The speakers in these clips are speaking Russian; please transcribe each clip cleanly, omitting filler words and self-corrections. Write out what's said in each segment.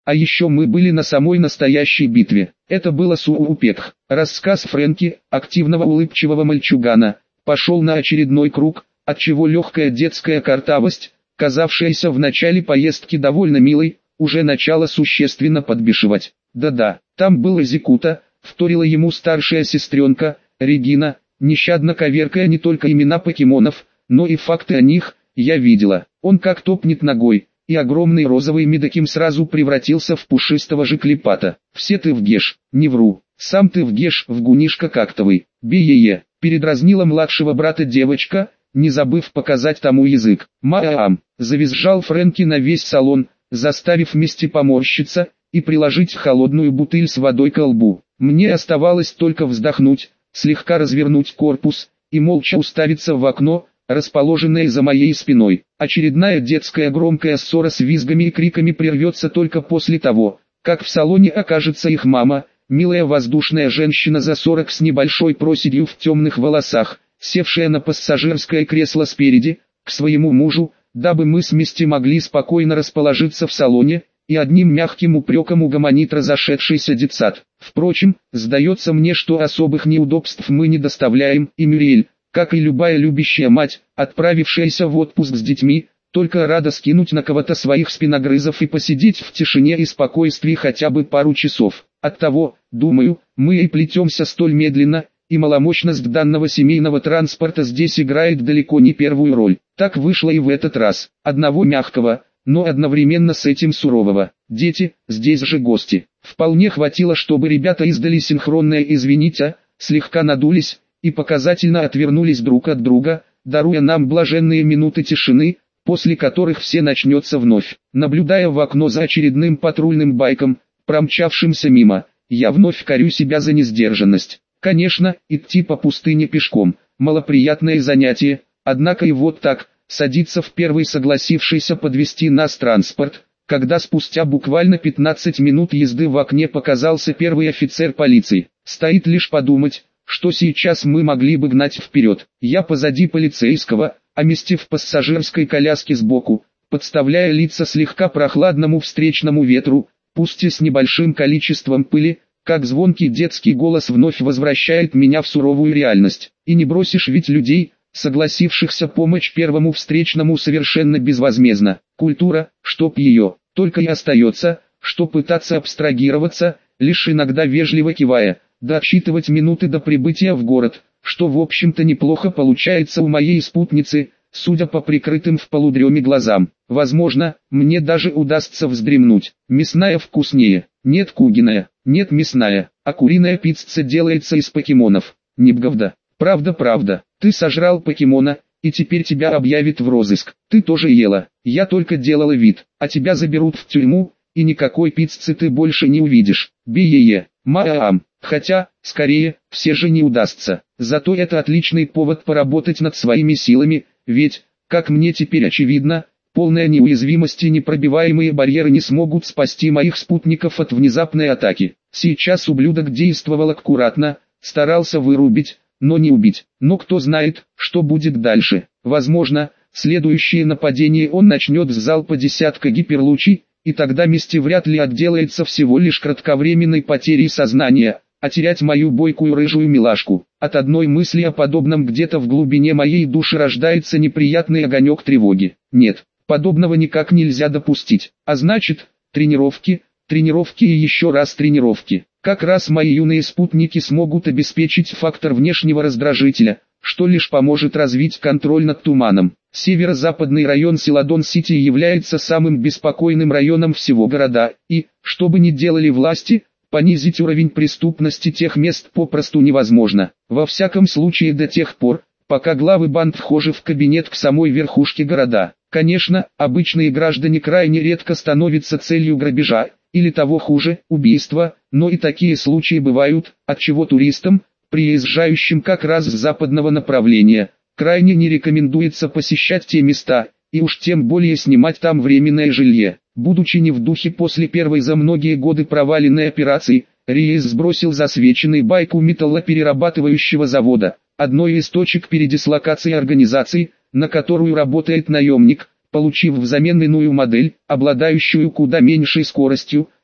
А еще мы были на самой настоящей битве. Это было Суупекх. Рассказ Фрэнки, активного улыбчивого мальчугана, пошел на очередной круг, отчего легкая детская картавость, казавшаяся в начале поездки довольно милой, уже начала существенно подбешивать. Да-да, там был Зикута, вторила ему старшая сестренка, Регина, нещадно коверкая не только имена покемонов, но и факты о них. Я видела, он как топнет ногой, и огромный розовый Мидоким сразу превратился в пушистого жиклепата. Все ты в Геш, не вру, сам ты в Геш, в гунишка кактовый, бе-е-е, передразнила младшего брата девочка, не забыв показать тому язык. Маам, завизжал Фрэнки на весь салон, заставив Мисти поморщиться и приложить холодную бутыль с водой к лбу. Мне оставалось только вздохнуть, слегка развернуть корпус и молча уставиться в окно, расположенное за моей спиной. Очередная детская громкая ссора с визгами и криками прервется только после того, как в салоне окажется их мама, милая воздушная женщина за 40 с небольшой проседью в темных волосах, севшая на пассажирское кресло спереди, к своему мужу, дабы мы с Мисти могли спокойно расположиться в салоне, и одним мягким упреком угомонит разошедшийся детсад. Впрочем, сдается мне, что особых неудобств мы не доставляем, и Мюриэль, как и любая любящая мать, отправившаяся в отпуск с детьми, только рада скинуть на кого-то своих спиногрызов и посидеть в тишине и спокойствии хотя бы пару часов. Оттого, думаю, мы и плетемся столь медленно, и маломощность данного семейного транспорта здесь играет далеко не первую роль. Так вышло и в этот раз. Одного мягкого, но одновременно с этим сурового. Дети, здесь же гости. Вполне хватило, чтобы ребята издали синхронное «извините», слегка надулись и показательно отвернулись друг от друга, даруя нам блаженные минуты тишины, после которых все начнется вновь. Наблюдая в окно за очередным патрульным байком, промчавшимся мимо, я вновь корю себя за несдержанность. Конечно, идти по пустыне пешком – малоприятное занятие, однако и вот так, садиться в первый согласившийся подвезти нас транспорт, когда спустя буквально 15 минут езды в окне показался первый офицер полиции. Стоит лишь подумать, что сейчас мы могли бы гнать вперед. Я позади полицейского, а Мисти в пассажирской коляске сбоку, подставляя лица слегка прохладному встречному ветру, пусть и с небольшим количеством пыли, как звонкий детский голос вновь возвращает меня в суровую реальность. И не бросишь ведь людей, согласившихся помочь первому встречному совершенно безвозмездно. Культура, чтоб ее, только и остается, что пытаться абстрагироваться, лишь иногда вежливо кивая, да отсчитывать минуты до прибытия в город, что в общем-то неплохо получается у моей спутницы, судя по прикрытым в полудреме глазам. Возможно, мне даже удастся вздремнуть. Мясная вкуснее. Нет куриная, нет мясная, а куриная пицца делается из покемонов. Небговда. Правда, ты сожрал покемона, и теперь тебя объявят в розыск. Ты тоже ела, я только делала вид, а тебя заберут в тюрьму, и никакой пиццы ты больше не увидишь. Бе-е-е, маам. Хотя, скорее, все же не удастся. Зато это отличный повод поработать над своими силами, ведь, как мне теперь очевидно, полная неуязвимость и непробиваемые барьеры не смогут спасти моих спутников от внезапной атаки. Сейчас ублюдок действовал аккуратно, старался вырубить, но не убить. Но кто знает, что будет дальше. Возможно, следующее нападение он начнет с залпа десятка гиперлучей, и тогда Мисти вряд ли отделается всего лишь кратковременной потерей сознания, а терять мою бойкую рыжую милашку. От одной мысли о подобном где-то в глубине моей души рождается неприятный огонек тревоги. Нет, подобного никак нельзя допустить. А значит, тренировки и еще раз тренировки. Как раз мои юные спутники смогут обеспечить фактор внешнего раздражителя, что лишь поможет развить контроль над туманом. Северо-западный район Силадон-Сити является самым беспокойным районом всего города, и, что бы ни делали власти, понизить уровень преступности тех мест попросту невозможно. Во всяком случае до тех пор, пока главы банд вхожи в кабинет к самой верхушке города. Конечно, обычные граждане крайне редко становятся целью грабежа, или того хуже, убийства, но и такие случаи бывают, отчего туристам, приезжающим как раз с западного направления, крайне не рекомендуется посещать те места, и уж тем более снимать там временное жилье. Будучи не в духе после первой за многие годы проваленной операции, Риес сбросил засвеченный байк у металлоперерабатывающего завода, одной из точек передислокации организации, на которую работает наемник, получив взамен иную модель, обладающую куда меньшей скоростью,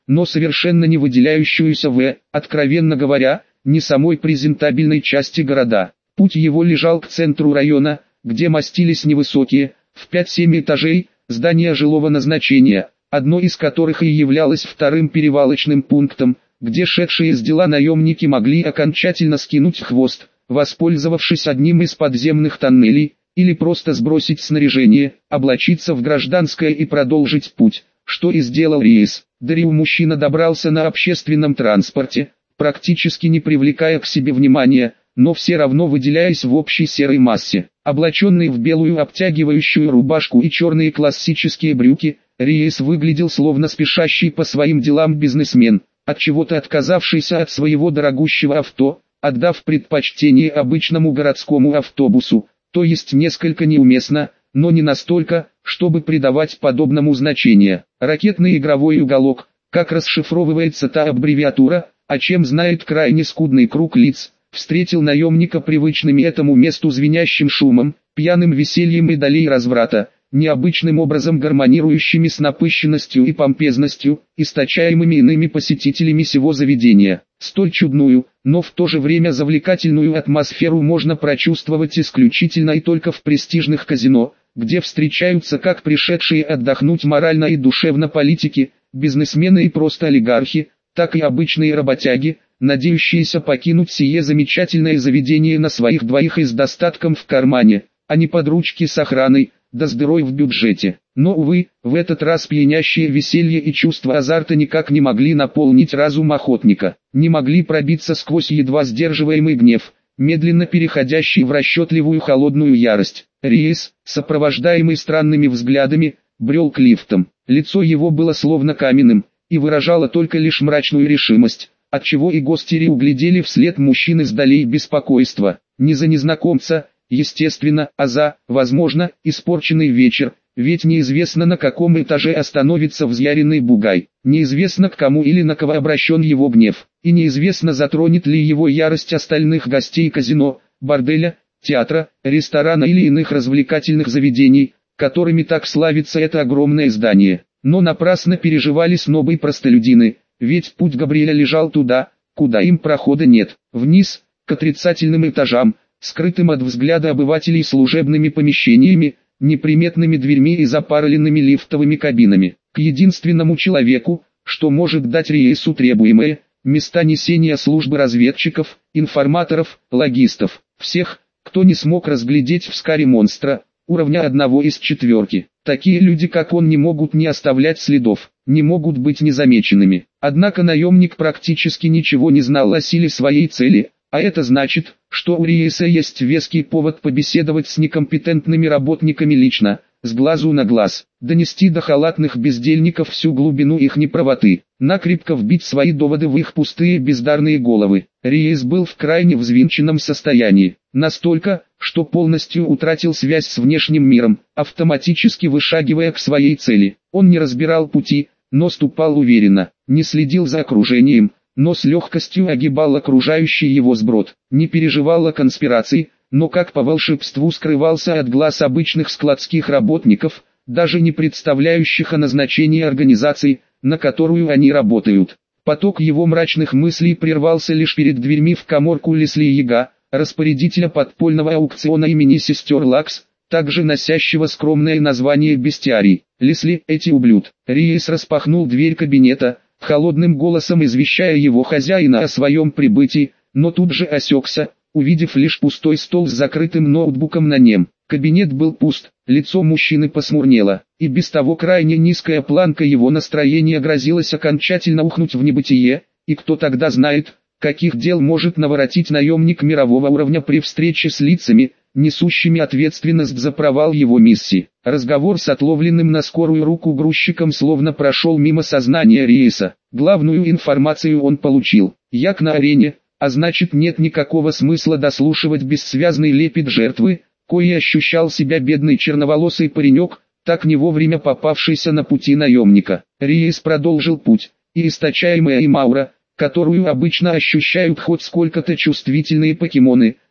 но совершенно не выделяющуюся откровенно говоря, не самой презентабельной части города. Путь его лежал к центру района, где мастились невысокие, в 5-7 этажей, здания жилого назначения, одно из которых и являлось вторым перевалочным пунктом, где шедшие с дела наемники могли окончательно скинуть хвост, воспользовавшись одним из подземных тоннелей, или просто сбросить снаряжение, облачиться в гражданское и продолжить путь, что и сделал Риес. До Рио мужчина добрался на общественном транспорте, практически не привлекая к себе внимания, но все равно выделяясь в общей серой массе. Облаченный в белую обтягивающую рубашку и черные классические брюки, Риес выглядел словно спешащий по своим делам бизнесмен, отчего-то отказавшийся от своего дорогущего авто, отдав предпочтение обычному городскому автобусу, то есть несколько неуместно, но не настолько, чтобы придавать подобному значение. Ракетный игровой уголок, как расшифровывается та аббревиатура, о чем знает крайне скудный круг лиц, встретил наемника привычным этому месту звенящим шумом, пьяным весельем и долей разврата, необычным образом гармонирующими с напыщенностью и помпезностью, источаемыми иными посетителями сего заведения. Столь чудную, но в то же время завлекательную атмосферу можно прочувствовать исключительно и только в престижных казино, где встречаются как пришедшие отдохнуть морально и душевно политики, бизнесмены и просто олигархи, так и обычные работяги, надеющиеся покинуть сие замечательное заведение на своих двоих и с достатком в кармане, а не под ручки с охраной, да с дырой в бюджете. Но, увы, в этот раз пьянящее веселье и чувство азарта никак не могли наполнить разум охотника, не могли пробиться сквозь едва сдерживаемый гнев, медленно переходящий в расчетливую холодную ярость. Риес, сопровождаемый странными взглядами, брел к лифтам. Лицо его было словно каменным, и выражало только лишь мрачную решимость, отчего и гости углядели вслед мужчины с долей беспокойства, не за незнакомца, естественно, а за, возможно, испорченный вечер, ведь неизвестно на каком этаже остановится взъяренный бугай, неизвестно к кому или на кого обращен его гнев, и неизвестно затронет ли его ярость остальных гостей казино, борделя, театра, ресторана или иных развлекательных заведений, которыми так славится это огромное здание. Но напрасно переживали снобы и простолюдины, ведь путь Габриэля лежал туда, куда им прохода нет, вниз, к отрицательным этажам, скрытым от взгляда обывателей служебными помещениями, неприметными дверьми и запароленными лифтовыми кабинами, к единственному человеку, что может дать Риесу требуемое, места несения службы разведчиков, информаторов, логистов, всех, кто не смог разглядеть в Скаре монстра, уровня одного из четверки. Такие люди, как он, не могут не оставлять следов, не могут быть незамеченными. Однако наемник практически ничего не знал о силе своей цели, а это значит, что у Риеса есть веский повод побеседовать с некомпетентными работниками лично, с глазу на глаз, донести до халатных бездельников всю глубину их неправоты, накрепко вбить свои доводы в их пустые бездарные головы. Риес был в крайне взвинченном состоянии, настолько, что полностью утратил связь с внешним миром, автоматически вышагивая к своей цели. Он не разбирал пути, но ступал уверенно, не следил за окружением, но с легкостью огибал окружающий его сброд, не переживал о конспирации, но как по волшебству скрывался от глаз обычных складских работников, даже не представляющих о назначении организации, на которую они работают. Поток его мрачных мыслей прервался лишь перед дверьми в каморку Лесли Яга, распорядителя подпольного аукциона имени сестер Лакс, также носящего скромное название «Бестиарий». Лесли, эти ублюд. Риес распахнул дверь кабинета, холодным голосом извещая его хозяина о своем прибытии, но тут же осекся, увидев лишь пустой стол с закрытым ноутбуком на нем. Кабинет был пуст, лицо мужчины посмурнело, и без того крайне низкая планка его настроения грозилась окончательно ухнуть в небытие, и кто тогда знает, каких дел может наворотить наемник мирового уровня при встрече с лицами, несущими ответственность за провал его миссии. Разговор с отловленным на скорую руку грузчиком словно прошел мимо сознания Риеса. Главную информацию он получил. Як на арене, а значит нет никакого смысла дослушивать бессвязный лепет жертвы, коей ощущал себя бедный черноволосый паренек, так не вовремя попавшийся на пути наемника. Риес продолжил путь, и источаемая им аура, которую обычно ощущают хоть сколько-то чувствительные покемоны,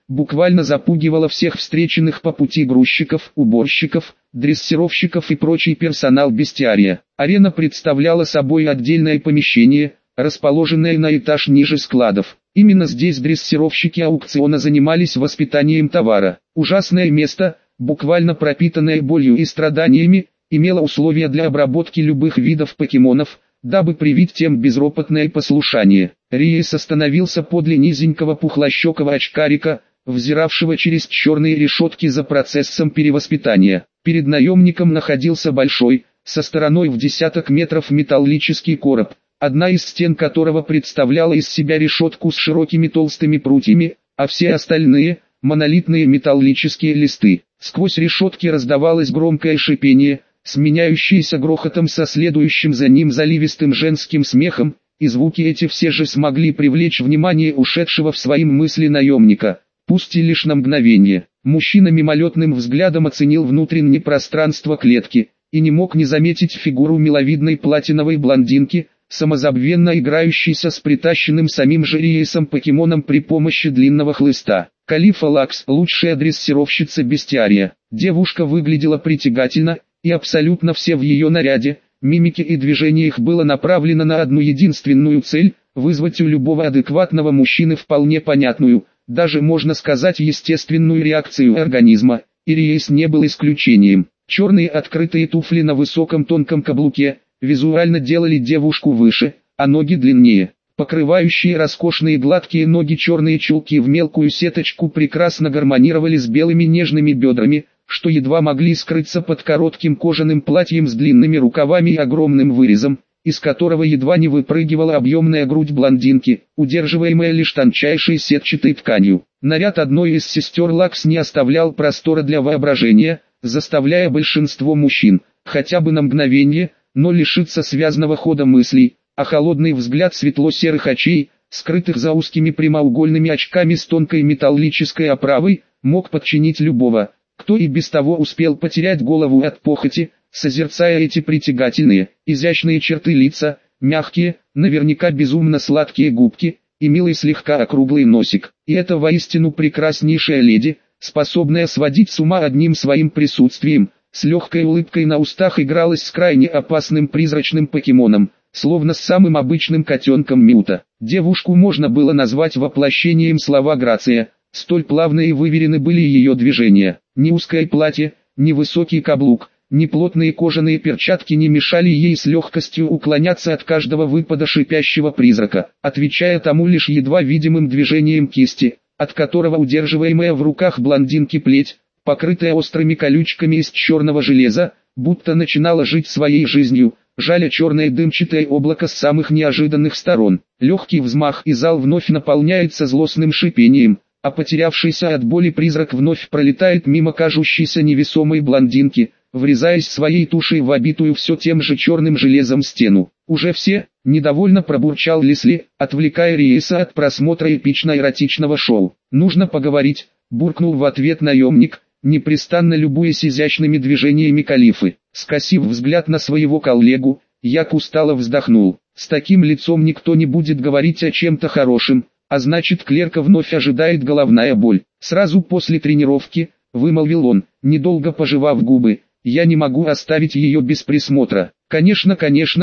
буквально запугивала всех встреченных по пути грузчиков, уборщиков, дрессировщиков и прочий персонал бестиария. Арена представляла собой отдельное помещение, расположенное на этаж ниже складов. Именно здесь дрессировщики аукциона занимались воспитанием товара. Ужасное место, буквально пропитанное болью и страданиями, имело условия для обработки любых видов покемонов, дабы привить тем безропотное послушание. Риес остановился подле низенького пухлощекого очкарика, взиравшего через черные решетки за процессом перевоспитания. Перед наемником находился большой, со стороной в десяток метров металлический короб, одна из стен которого представляла из себя решетку с широкими толстыми прутьями, а все остальные – монолитные металлические листы. Сквозь решетки раздавалось громкое шипение, сменяющееся грохотом со следующим за ним заливистым женским смехом, и звуки эти все же смогли привлечь внимание ушедшего в свои мысли наемника, пусть и лишь на мгновение. Мужчина мимолетным взглядом оценил внутреннее пространство клетки, и не мог не заметить фигуру миловидной платиновой блондинки, самозабвенно играющейся с притащенным самим же Риесом покемоном при помощи длинного хлыста. Калифа Лакс, лучшая дрессировщица бестиария. Девушка выглядела притягательно, и абсолютно все в ее наряде, мимике и движениях было направлено на одну единственную цель – вызвать у любого адекватного мужчины вполне понятную, даже можно сказать естественную реакцию организма, и Риес не был исключением. Черные открытые туфли на высоком тонком каблуке визуально делали девушку выше, а ноги длиннее. Покрывающие роскошные гладкие ноги черные чулки в мелкую сеточку прекрасно гармонировали с белыми нежными бедрами, что едва могли скрыться под коротким кожаным платьем с длинными рукавами и огромным вырезом, из которого едва не выпрыгивала объемная грудь блондинки, удерживаемая лишь тончайшей сетчатой тканью. Наряд одной из сестер Лакс не оставлял простора для воображения, заставляя большинство мужчин, хотя бы на мгновение, но лишиться связного хода мыслей, а холодный взгляд светло-серых очей, скрытых за узкими прямоугольными очками с тонкой металлической оправой, мог подчинить любого, кто и без того успел потерять голову от похоти, созерцая эти притягательные, изящные черты лица, мягкие, наверняка безумно сладкие губки, и милый слегка округлый носик. И это воистину прекраснейшая леди, способная сводить с ума одним своим присутствием, с легкой улыбкой на устах игралась с крайне опасным призрачным покемоном, словно с самым обычным котенком Мюта. Девушку можно было назвать воплощением слова «грация», столь плавны и выверены были ее движения. Ни узкое платье, ни высокий каблук, ни плотные кожаные перчатки не мешали ей с легкостью уклоняться от каждого выпада шипящего призрака, отвечая тому лишь едва видимым движением кисти, от которого удерживаемая в руках блондинки плеть, покрытая острыми колючками из черного железа, будто начинала жить своей жизнью, жаля черное дымчатое облако с самых неожиданных сторон. Легкий взмах, и зал вновь наполняется злостным шипением, а потерявшийся от боли призрак вновь пролетает мимо кажущейся невесомой блондинки, врезаясь своей тушей в обитую все тем же черным железом стену. «Уже все?» – недовольно пробурчал Лесли, отвлекая Риеса от просмотра эпично-эротичного шоу. «Нужно поговорить», – буркнул в ответ наемник, непрестанно любуясь изящными движениями Калифы. Скосив взгляд на своего коллегу, Як устало вздохнул. С таким лицом никто не будет говорить о чем-то хорошем, а значит, клерка вновь ожидает головная боль. Сразу после тренировки, вымолвил он, недолго пожевав губы, я не могу оставить ее без присмотра. Конечно,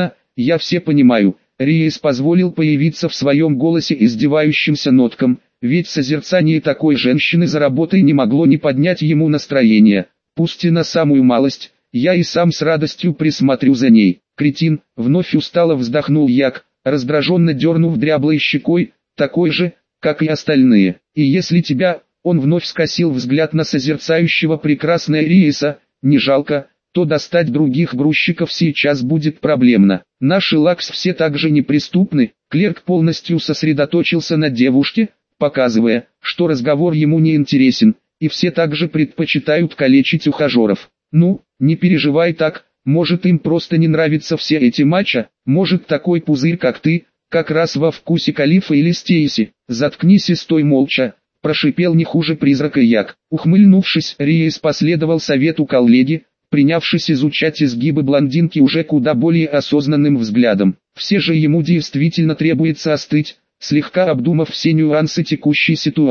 я все понимаю. Риес позволил появиться в своем голосе издевающимся ноткам, ведь созерцание такой женщины за работой не могло не поднять ему настроение. Пусть и на самую малость, я и сам с радостью присмотрю за ней. Кретин, вновь устало вздохнул Як, раздраженно дернув дряблой щекой, такой же, как и остальные. И если тебя, он вновь скосил взгляд на созерцающего прекрасное Риеса, не жалко, то достать других грузчиков сейчас будет проблемно. Наши Лакс все так же неприступны. Клерк полностью сосредоточился на девушке, показывая, что разговор ему не интересен, и все также предпочитают калечить ухажеров. Ну, не переживай так, может им просто не нравятся все эти матча, может такой пузырь как ты, как раз во вкусе Калифа или Стейси. Заткнись и стой молча, прошипел не хуже призрака Як. Ухмыльнувшись, Риес последовал совету коллеги, принявшись изучать изгибы блондинки уже куда более осознанным взглядом. Все же ему действительно требуется остыть, слегка обдумав все нюансы текущей ситуации.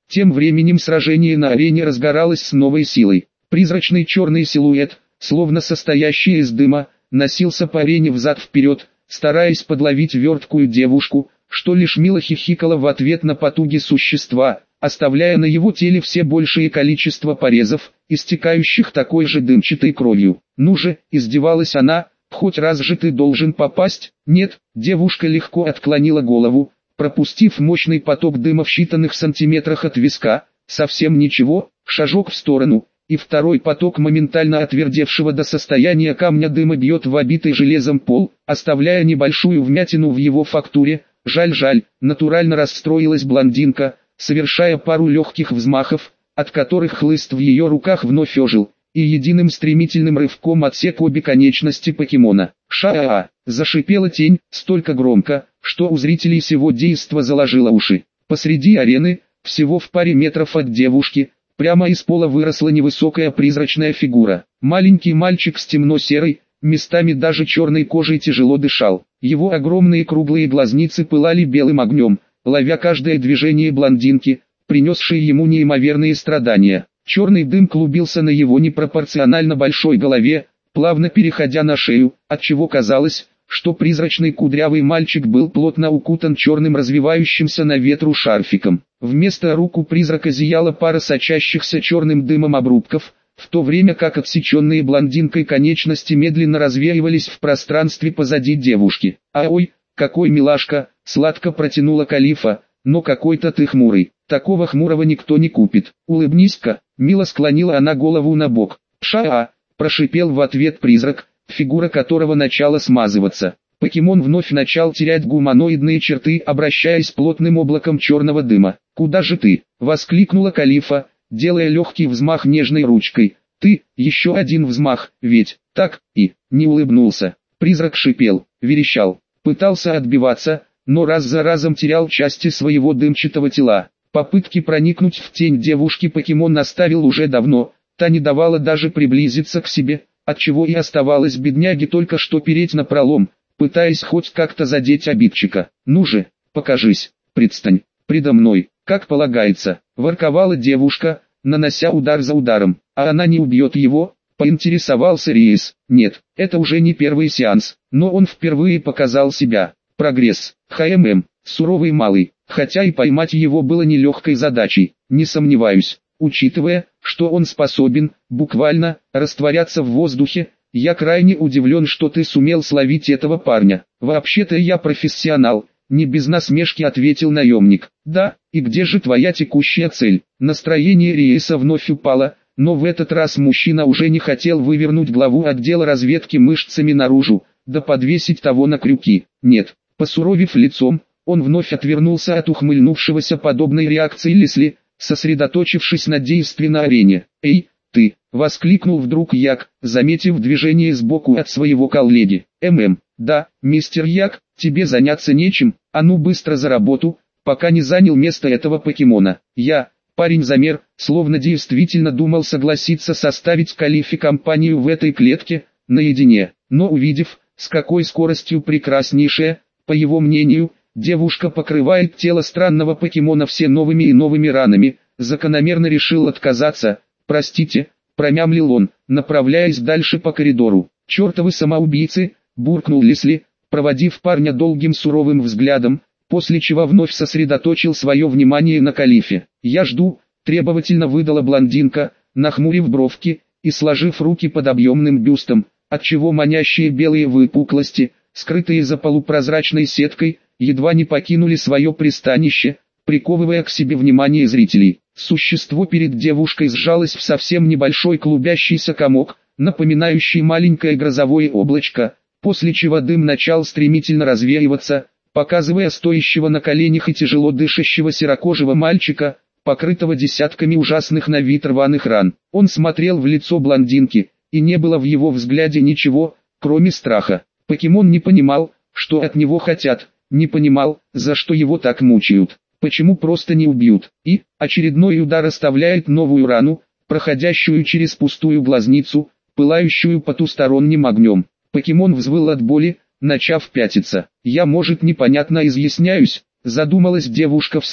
Тем временем сражение на арене разгоралось с новой силой. Призрачный черный силуэт, словно состоящий из дыма, носился по арене взад-вперед, стараясь подловить верткую девушку, что лишь мило хихикала в ответ на потуги существа, оставляя на его теле все большее количество порезов, истекающих такой же дымчатой кровью. «Ну же», издевалась она, — «хоть раз же ты должен попасть». «Нет», девушка легко отклонила голову, пропустив мощный поток дыма в считанных сантиметрах от виска. «Совсем ничего», шажок в сторону, и второй поток моментально отвердевшего до состояния камня дыма бьет в обитый железом пол, оставляя небольшую вмятину в его фактуре. «Жаль», натурально расстроилась блондинка, совершая пару легких взмахов, от которых хлыст в ее руках вновь ожил, и единым стремительным рывком отсек обе конечности покемона. «Ша-а-а!» зашипела тень, столько громко, что у зрителей сего действа заложило уши. Посреди арены, всего в паре метров от девушки, прямо из пола выросла невысокая призрачная фигура. Маленький мальчик с темно-серой, местами даже черной кожей тяжело дышал. Его огромные круглые глазницы пылали белым огнем, ловя каждое движение блондинки, принесшее ему неимоверные страдания. Черный дым клубился на его непропорционально большой голове, плавно переходя на шею, отчего казалось, что призрачный кудрявый мальчик был плотно укутан черным развивающимся на ветру шарфиком. Вместо рук у призрака зияла пара сочащихся черным дымом обрубков, в то время как отсеченные блондинкой конечности медленно развеивались в пространстве позади девушки. «А ой, какой милашка!» — сладко протянула Калифа, — «но какой-то ты хмурый, такого хмурого никто не купит. Улыбнись-ка», — мило склонила она голову на бок. «Ша-а!» — прошипел в ответ призрак, фигура которого начала смазываться. Покемон вновь начал терять гуманоидные черты, обращаясь плотным облаком черного дыма. «Куда же ты?» — воскликнула Калифа, делая легкий взмах нежной ручкой. «Ты, еще один взмах, ведь, так?» И, не улыбнулся. Призрак шипел, верещал, пытался отбиваться, но раз за разом терял части своего дымчатого тела. Попытки проникнуть в тень девушки покемон наставил уже давно, та не давала даже приблизиться к себе, отчего и оставалось бедняге только что переть напролом, пытаясь хоть как-то задеть обидчика. «Ну же, покажись, предстань, предо мной, как полагается», — ворковала девушка, нанося удар за ударом. «А она не убьет его?» — поинтересовался Риес. Нет, это уже не первый сеанс, но он впервые показал себя. Прогресс. Суровый малый, хотя и поймать его было нелегкой задачей, не сомневаюсь. Учитывая, что он способен, буквально, растворяться в воздухе, я крайне удивлен, что ты сумел словить этого парня. Вообще-то я профессионал, не без насмешки ответил наемник. Да, и где же твоя текущая цель? Настроение Риеса вновь упало, но в этот раз мужчина уже не хотел вывернуть главу отдела разведки мышцами наружу, да подвесить того на крюки. Нет, посуровив лицом, он вновь отвернулся от ухмыльнувшегося подобной реакции Лесли, сосредоточившись на действии на арене. «Эй, ты!» — воскликнул вдруг Як, заметив движение сбоку от своего коллеги. Да, мистер Як, тебе заняться нечем, а ну быстро за работу, пока не занял место этого покемона». Парень замер, словно действительно думал согласиться составить Калифе компанию в этой клетке, наедине, но увидев, с какой скоростью прекраснейшая, по его мнению, девушка покрывает тело странного покемона все новыми и новыми ранами, закономерно решил отказаться. «Простите», — промямлил он, направляясь дальше по коридору. «Чертовы самоубийцы», — буркнул Лесли, проводив парня долгим суровым взглядом, после чего вновь сосредоточил свое внимание на Калифе. «Я жду», — требовательно выдала блондинка, нахмурив бровки и сложив руки под объемным бюстом, отчего манящие белые выпуклости, скрытые за полупрозрачной сеткой, едва не покинули свое пристанище, приковывая к себе внимание зрителей. Существо перед девушкой сжалось в совсем небольшой клубящийся комок, напоминающий маленькое грозовое облачко, после чего дым начал стремительно развеиваться, показывая стоящего на коленях и тяжело дышащего серокожего мальчика, покрытого десятками ужасных на вид рваных ран. Он смотрел в лицо блондинки, и не было в его взгляде ничего, кроме страха. Покемон не понимал, что от него хотят, не понимал, за что его так мучают, почему просто не убьют. И очередной удар оставляет новую рану, проходящую через пустую глазницу, пылающую потусторонним огнем. Покемон взвыл от боли, начав пятиться. «Я, может, непонятно изъясняюсь», — задумалась девушка вслух,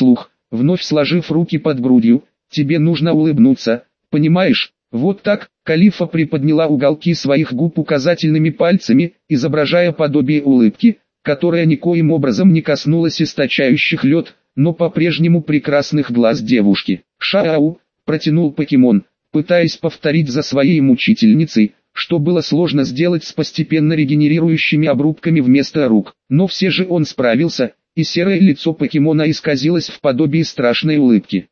вновь сложив руки под грудью, тебе нужно улыбнуться, понимаешь? Вот так. Калифа приподняла уголки своих губ указательными пальцами, изображая подобие улыбки, которая никоим образом не коснулась источающих лед, но по-прежнему прекрасных глаз девушки. «Шау!» – протянул покемон, пытаясь повторить за своей мучительницей, что было сложно сделать с постепенно регенерирующими обрубками вместо рук. Но все же он справился, и серое лицо покемона исказилось в подобии страшной улыбки.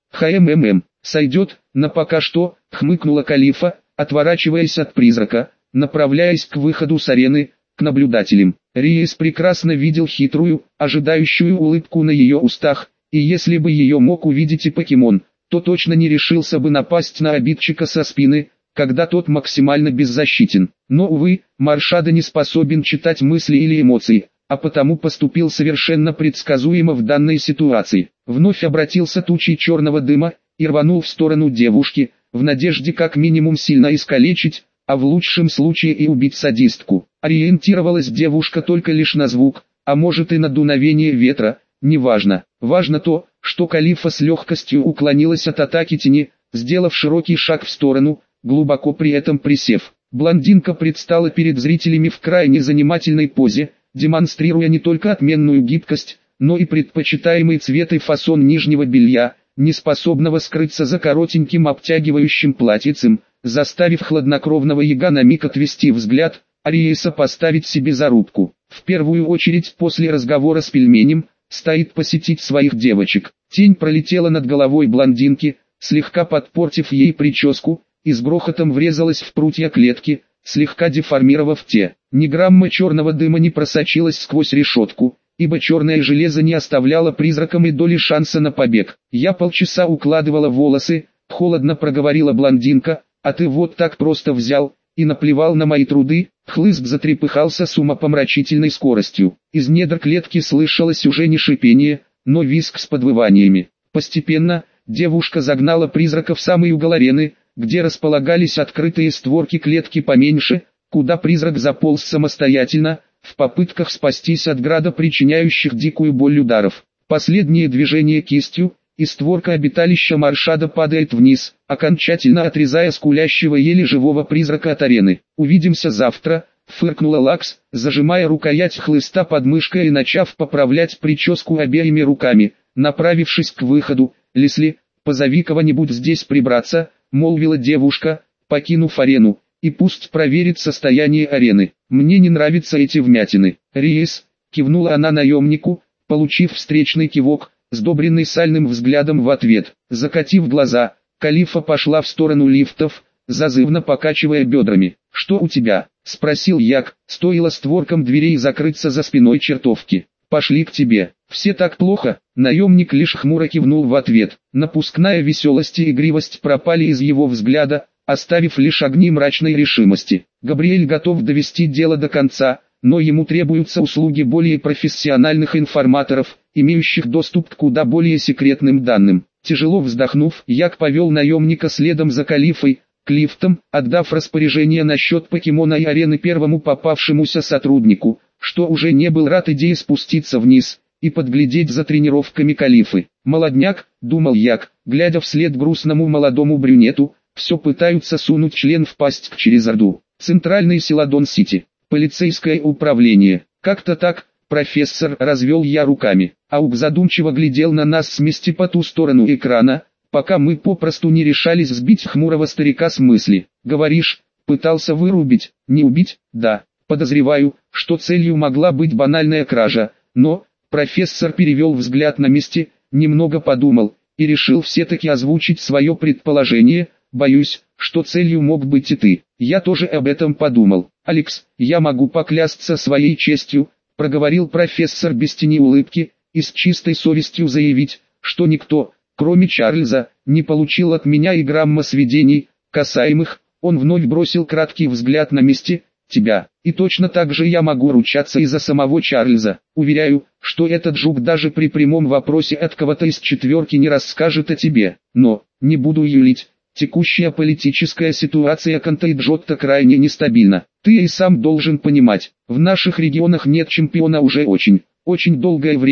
«Сойдет, но пока что», — хмыкнула Калифа, отворачиваясь от призрака, направляясь к выходу с арены, к наблюдателям. Риес прекрасно видел хитрую, ожидающую улыбку на ее устах, и если бы ее мог увидеть и покемон, то точно не решился бы напасть на обидчика со спины, когда тот максимально беззащитен. Но, увы, Маршада не способен читать мысли или эмоции, а потому поступил совершенно предсказуемо в данной ситуации. Вновь обратился тучей черного дыма и рванул в сторону девушки, в надежде как минимум сильно искалечить, а в лучшем случае и убить садистку. Ориентировалась девушка только лишь на звук, а может и на дуновение ветра, неважно. Важно то, что Калифа с легкостью уклонилась от атаки тени, сделав широкий шаг в сторону, глубоко при этом присев. Блондинка предстала перед зрителями в крайне занимательной позе, демонстрируя не только отменную гибкость, но и предпочитаемый цвет и фасон нижнего белья, не способного скрыться за коротеньким обтягивающим платьицем, заставив хладнокровного яга на миг отвести взгляд, а Риеса поставить себе зарубку. В первую очередь после разговора с пельменем, стоит посетить своих девочек. Тень пролетела над головой блондинки, слегка подпортив ей прическу, и с грохотом врезалась в прутья клетки, слегка деформировав те. Ни грамма черного дыма не просочилась сквозь решетку, ибо черное железо не оставляло призракам и доли шанса на побег. «Я полчаса укладывала волосы», — холодно проговорила блондинка, «а ты вот так просто взял и наплевал на мои труды». Хлыст затрепыхался с умопомрачительной скоростью. Из недр клетки слышалось уже не шипение, но визг с подвываниями. Постепенно, девушка загнала призрака в самый угол арены, где располагались открытые створки клетки поменьше, куда призрак заполз самостоятельно, в попытках спастись от града причиняющих дикую боль ударов. Последнее движение кистью, и створка обиталища Маршада падает вниз, окончательно отрезая скулящего еле живого призрака от арены. «Увидимся завтра», — фыркнула Лакс, зажимая рукоять хлыста под мышкой и начав поправлять прическу обеими руками. Направившись к выходу, «Лесли, позови кого-нибудь здесь прибраться», — молвила девушка, покинув арену, «и пусть проверит состояние арены. Мне не нравятся эти вмятины». «Риес», — кивнула она наемнику, получив встречный кивок, сдобренный сальным взглядом в ответ. Закатив глаза, Калифа пошла в сторону лифтов, зазывно покачивая бедрами. «Что у тебя?» — спросил Як, стоило створкам дверей закрыться за спиной чертовки. «Пошли к тебе. Все так плохо?» Наемник лишь хмуро кивнул в ответ. Напускная веселость и игривость пропали из его взгляда, оставив лишь огни мрачной решимости. Габриэль готов довести дело до конца, но ему требуются услуги более профессиональных информаторов, имеющих доступ к куда более секретным данным. Тяжело вздохнув, Як повел наемника следом за Калифой, к лифтам, отдав распоряжение насчет покемона и арены первому попавшемуся сотруднику, что уже не был рад идее спуститься вниз и подглядеть за тренировками Калифы. «Молодняк», — думал Як, глядя вслед грустному молодому брюнету, «все пытаются сунуть член в пасть к Черезарду». Центральный Селадон-Сити. Полицейское управление. Как-то так, профессор, развел я руками. Аук задумчиво глядел на нас с месте по ту сторону экрана, пока мы попросту не решались сбить хмурого старика с мысли. «Говоришь, пытался вырубить, не убить?» «Да, подозреваю, что целью могла быть банальная кража, но...» Профессор перевел взгляд на месте, немного подумал, и решил все-таки озвучить свое предположение. «Боюсь, что целью мог быть и ты». «Я тоже об этом подумал. Алекс, я могу поклясться своей честью», — проговорил профессор без тени улыбки, и с чистой совестью заявить, что никто, кроме Чарльза, не получил от меня и грамма сведений, касаемых. Он вновь бросил краткий взгляд на месте, «тебя. И точно так же я могу ручаться и за самого Чарльза. Уверяю, что этот жук даже при прямом вопросе от кого-то из четверки не расскажет о тебе. Но, не буду юлить, текущая политическая ситуация Контейджотта крайне нестабильна. Ты и сам должен понимать, в наших регионах нет чемпиона уже очень долгое время,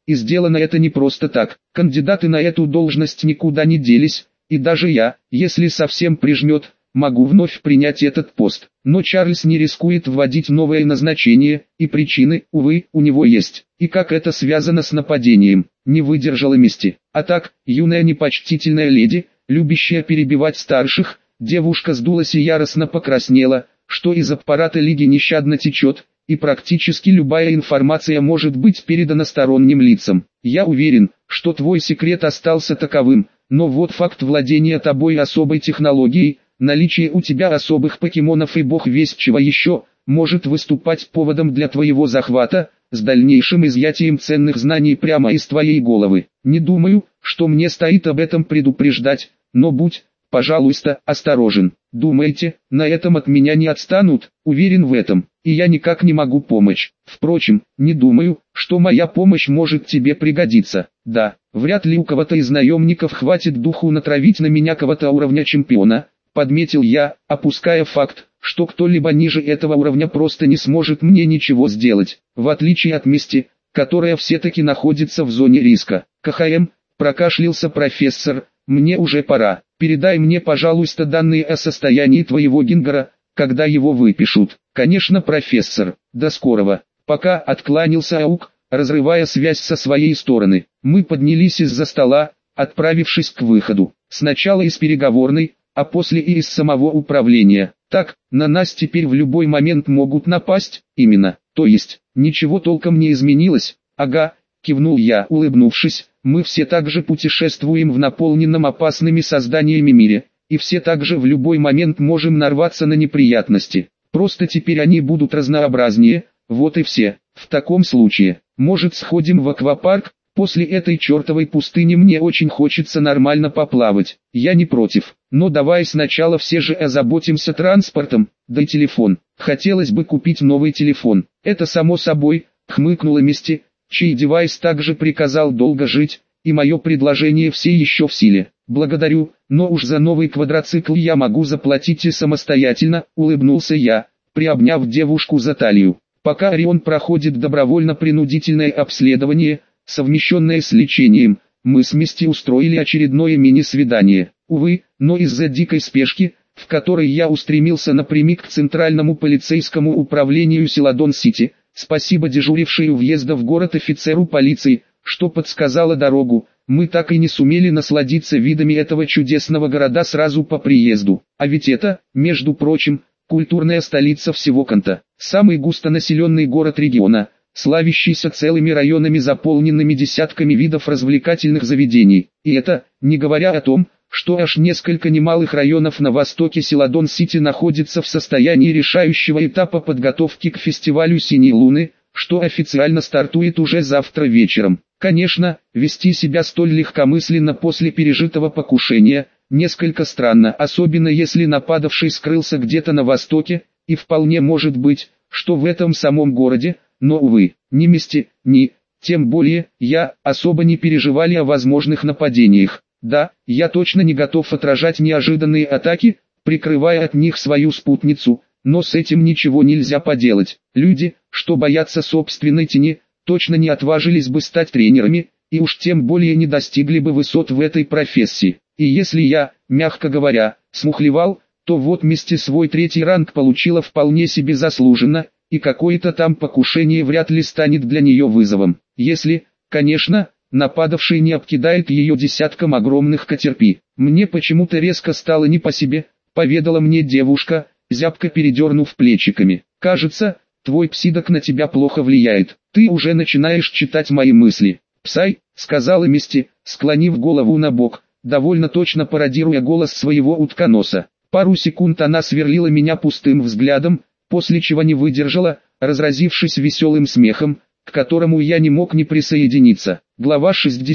и сделано это не просто так. Кандидаты на эту должность никуда не делись, и даже я, если совсем прижмет, могу вновь принять этот пост. Но Чарльз не рискует вводить новое назначение, и причины, увы, у него есть. И как это связано с нападением, не выдержала мести. А так, юная непочтительная леди, любящая перебивать старших, девушка сдулась и яростно покраснела, что из аппарата лиги нещадно течет, и практически любая информация может быть передана сторонним лицам. Я уверен, что твой секрет остался таковым, но вот факт владения тобой особой технологией, наличие у тебя особых покемонов и бог весть чего еще, может выступать поводом для твоего захвата, с дальнейшим изъятием ценных знаний прямо из твоей головы. Не думаю, что мне стоит об этом предупреждать, но будь, пожалуйста, осторожен. Думаете, на этом от меня не отстанут? Уверен в этом, и я никак не могу помочь. Впрочем, не думаю, что моя помощь может тебе пригодиться. Да, вряд ли у кого-то из наемников хватит духу натравить на меня кого-то уровня чемпиона, подметил я, опуская факт, что кто-либо ниже этого уровня просто не сможет мне ничего сделать, в отличие от мести, которая все-таки находится в зоне риска. КХМ, прокашлялся профессор, мне уже пора. Передай мне, пожалуйста, данные о состоянии твоего Гингера, когда его выпишут. Конечно, профессор, до скорого. Пока откланялся Аук, разрывая связь со своей стороны. Мы поднялись из-за стола, отправившись к выходу. Сначала из переговорной, а после и из самого управления. Так, на нас теперь в любой момент могут напасть, именно. То есть, ничего толком не изменилось. Ага, кивнул я, улыбнувшись. Мы все также путешествуем в наполненном опасными созданиями мире, и все также в любой момент можем нарваться на неприятности. Просто теперь они будут разнообразнее, вот и все. В таком случае, может, сходим в аквапарк? После этой чертовой пустыни мне очень хочется нормально поплавать. Я не против, но давай сначала все же озаботимся транспортом, да и телефон. Хотелось бы купить новый телефон. Это само собой, хмыкнула Мисти, чей девайс также приказал долго жить, и мое предложение все еще в силе. Благодарю, но уж за новый квадроцикл я могу заплатить и самостоятельно, улыбнулся я, приобняв девушку за талию. Пока Орион проходит добровольно-принудительное обследование, совмещенное с лечением, мы с Мисти устроили очередное мини-свидание. Увы, но из-за дикой спешки, в которой я устремился напрямик к центральному полицейскому управлению Силадон-Сити, спасибо дежурившей у въезда в город офицеру полиции, что подсказала дорогу, мы так и не сумели насладиться видами этого чудесного города сразу по приезду. А ведь это, между прочим, культурная столица всего Канта, самый густонаселенный город региона, славящийся целыми районами, заполненными десятками видов развлекательных заведений. И это, не говоря о том, что аж несколько немалых районов на востоке Силадон-Сити находится в состоянии решающего этапа подготовки к фестивалю «Синей луны», что официально стартует уже завтра вечером. Конечно, вести себя столь легкомысленно после пережитого покушения несколько странно, особенно если нападавший скрылся где-то на востоке, и вполне может быть, что в этом самом городе, но увы, ни Мисти, ни, тем более, я, особо не переживали о возможных нападениях. Да, я точно не готов отражать неожиданные атаки, прикрывая от них свою спутницу, но с этим ничего нельзя поделать. Люди, что боятся собственной тени, точно не отважились бы стать тренерами, и уж тем более не достигли бы высот в этой профессии. И если я, мягко говоря, смухлевал, то вот Мисти свой 3-й ранг получила вполне себе заслуженно, и какое-то там покушение вряд ли станет для нее вызовом. Если, конечно, нападавший не обкидает ее десятком огромных котерпи. Мне почему-то резко стало не по себе, поведала мне девушка, зябко передернув плечиками. Кажется, твой псидок на тебя плохо влияет. Ты уже начинаешь читать мои мысли. Псай, сказала Мисти, склонив голову на бок, довольно точно пародируя голос своего утконоса. Пару секунд она сверлила меня пустым взглядом, после чего не выдержала, разразившись веселым смехом, к которому я не мог не присоединиться. Глава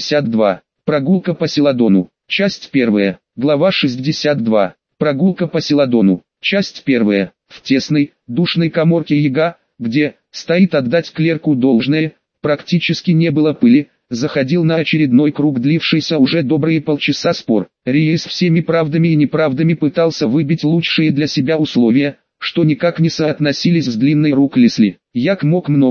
62. Прогулка по Силадону. Часть 1. Глава 62. Прогулка по Силадону. Часть 1. В тесной, душной каморке Яга, где, стоит отдать клерку должное, практически не было пыли, заходил на очередной круг длившийся уже добрые полчаса спор. Риес всеми правдами и неправдами пытался выбить лучшие для себя условия, что никак не соотносились с длинной рук Лесли. Як мог многое,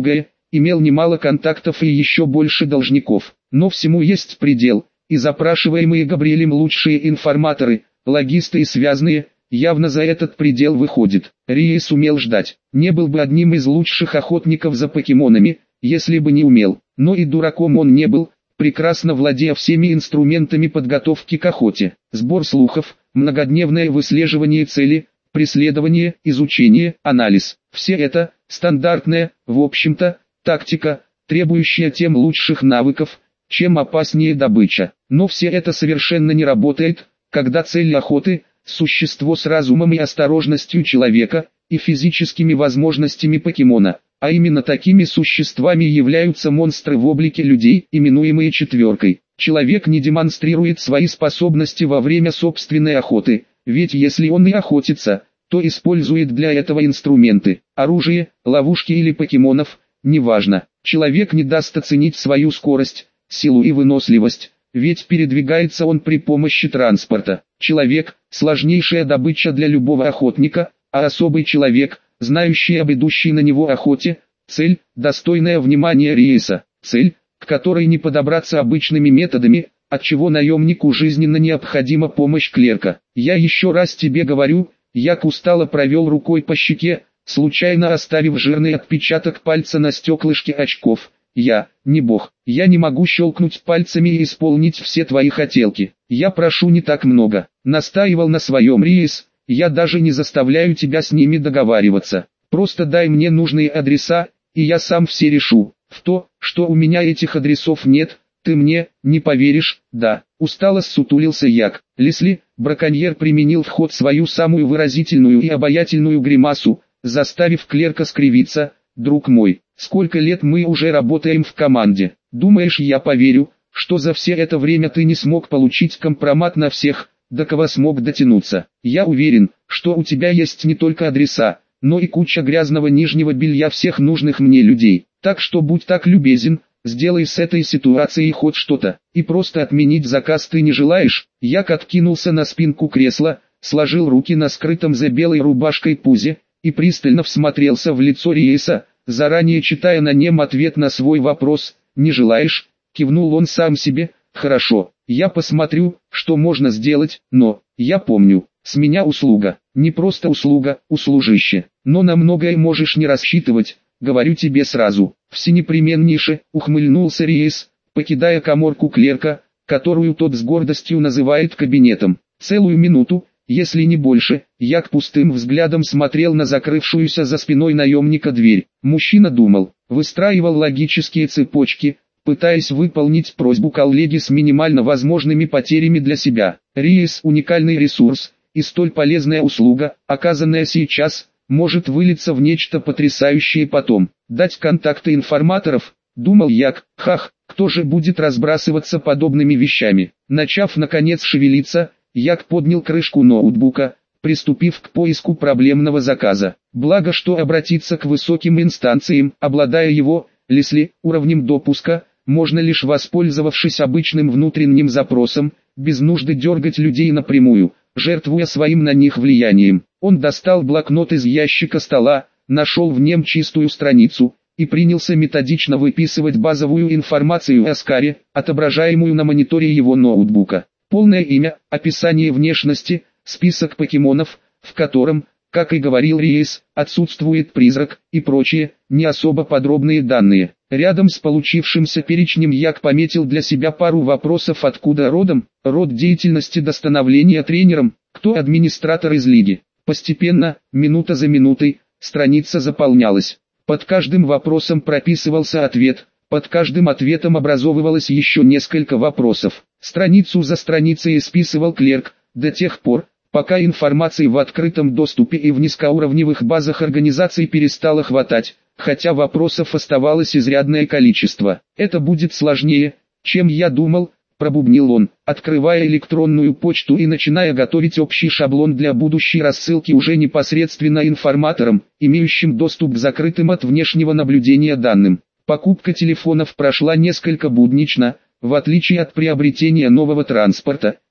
имел немало контактов и еще больше должников. Но всему есть предел, и запрашиваемые Габриэлем лучшие информаторы, логисты и связные, явно за этот предел выходит. Риес умел ждать. Не был бы одним из лучших охотников за покемонами, если бы не умел. Но и дураком он не был, прекрасно владея всеми инструментами подготовки к охоте. Сбор слухов, многодневное выслеживание цели, преследование, изучение, анализ. Все это стандартная, в общем-то, тактика, требующая тем лучших навыков, чем опаснее добыча. Но все это совершенно не работает, когда цель охоты – существо с разумом и осторожностью человека, и физическими возможностями покемона. А именно такими существами являются монстры в облике людей, именуемые четверкой. Человек не демонстрирует свои способности во время собственной охоты, ведь если он и охотится, то использует для этого инструменты, оружие, ловушки или покемонов, неважно. Человек не даст оценить свою скорость, силу и выносливость, ведь передвигается он при помощи транспорта. Человек – сложнейшая добыча для любого охотника, а особый человек, знающий об идущей на него охоте, цель, достойная внимания Риеса, цель, к которой не подобраться обычными методами, отчего наемнику жизненно необходима помощь клерка. Я еще раз тебе говорю, Як устало провел рукой по щеке, случайно оставив жирный отпечаток пальца на стеклышке очков. Я, не бог, я не могу щелкнуть пальцами и исполнить все твои хотелки. Я прошу не так много. Настаивал на своем Риес, я даже не заставляю тебя с ними договариваться. Просто дай мне нужные адреса, и я сам все решу. В то, что у меня этих адресов нет, ты мне не поверишь, да. Устало ссутулился Як. Лесли, браконьер применил в ход свою самую выразительную и обаятельную гримасу, заставив клерка скривиться. Друг мой, сколько лет мы уже работаем в команде. Думаешь, я поверю, что за все это время ты не смог получить компромат на всех, до кого смог дотянуться? Я уверен, что у тебя есть не только адреса, но и куча грязного нижнего белья всех нужных мне людей. Так что будь так любезен, сделай с этой ситуацией хоть что-то, и просто отменить заказ ты не желаешь? Як откинулся на спинку кресла, сложил руки на скрытом за белой рубашкой пузе, и пристально всмотрелся в лицо Риеса, заранее читая на нем ответ на свой вопрос. «Не желаешь?» — кивнул он сам себе. «Хорошо, я посмотрю, что можно сделать, но, я помню, с меня услуга, не просто услуга, услужище, но на многое можешь не рассчитывать, говорю тебе сразу». Всенепременнейше ухмыльнулся Риес, покидая каморку клерка, которую тот с гордостью называет кабинетом. Целую минуту, если не больше, Як пустым взглядом смотрел на закрывшуюся за спиной наемника дверь. Мужчина думал, выстраивал логические цепочки, пытаясь выполнить просьбу коллеги с минимально возможными потерями для себя. Риес – уникальный ресурс, и столь полезная услуга, оказанная сейчас, может вылиться в нечто потрясающее потом. Дать контакты информаторов, думал Як, кто же будет разбрасываться подобными вещами. Начав наконец шевелиться, Як поднял крышку ноутбука, приступив к поиску проблемного заказа. Благо, что обратиться к высоким инстанциям, обладая его, Лесли, уровнем допуска, можно лишь воспользовавшись обычным внутренним запросом, без нужды дергать людей напрямую, жертвуя своим на них влиянием. Он достал блокнот из ящика стола, нашел в нем чистую страницу, и принялся методично выписывать базовую информацию о Скаре, отображаемую на мониторе его ноутбука. Полное имя, описание внешности, список покемонов, в котором, как и говорил Риес, отсутствует призрак, и прочие, не особо подробные данные. Рядом с получившимся перечнем Як пометил для себя пару вопросов: откуда родом, род деятельности до становления тренером, кто администратор из лиги. Постепенно, минута за минутой, страница заполнялась. Под каждым вопросом прописывался ответ, под каждым ответом образовывалось еще несколько вопросов. Страницу за страницей исписывал клерк, до тех пор, пока информации в открытом доступе и в низкоуровневых базах организаций перестало хватать, хотя вопросов оставалось изрядное количество. «Это будет сложнее, чем я думал», – пробубнил он, открывая электронную почту и начиная готовить общий шаблон для будущей рассылки уже непосредственно информаторам, имеющим доступ к закрытым от внешнего наблюдения данным. Покупка телефонов прошла несколько буднично. В отличие от приобретения нового транспорта,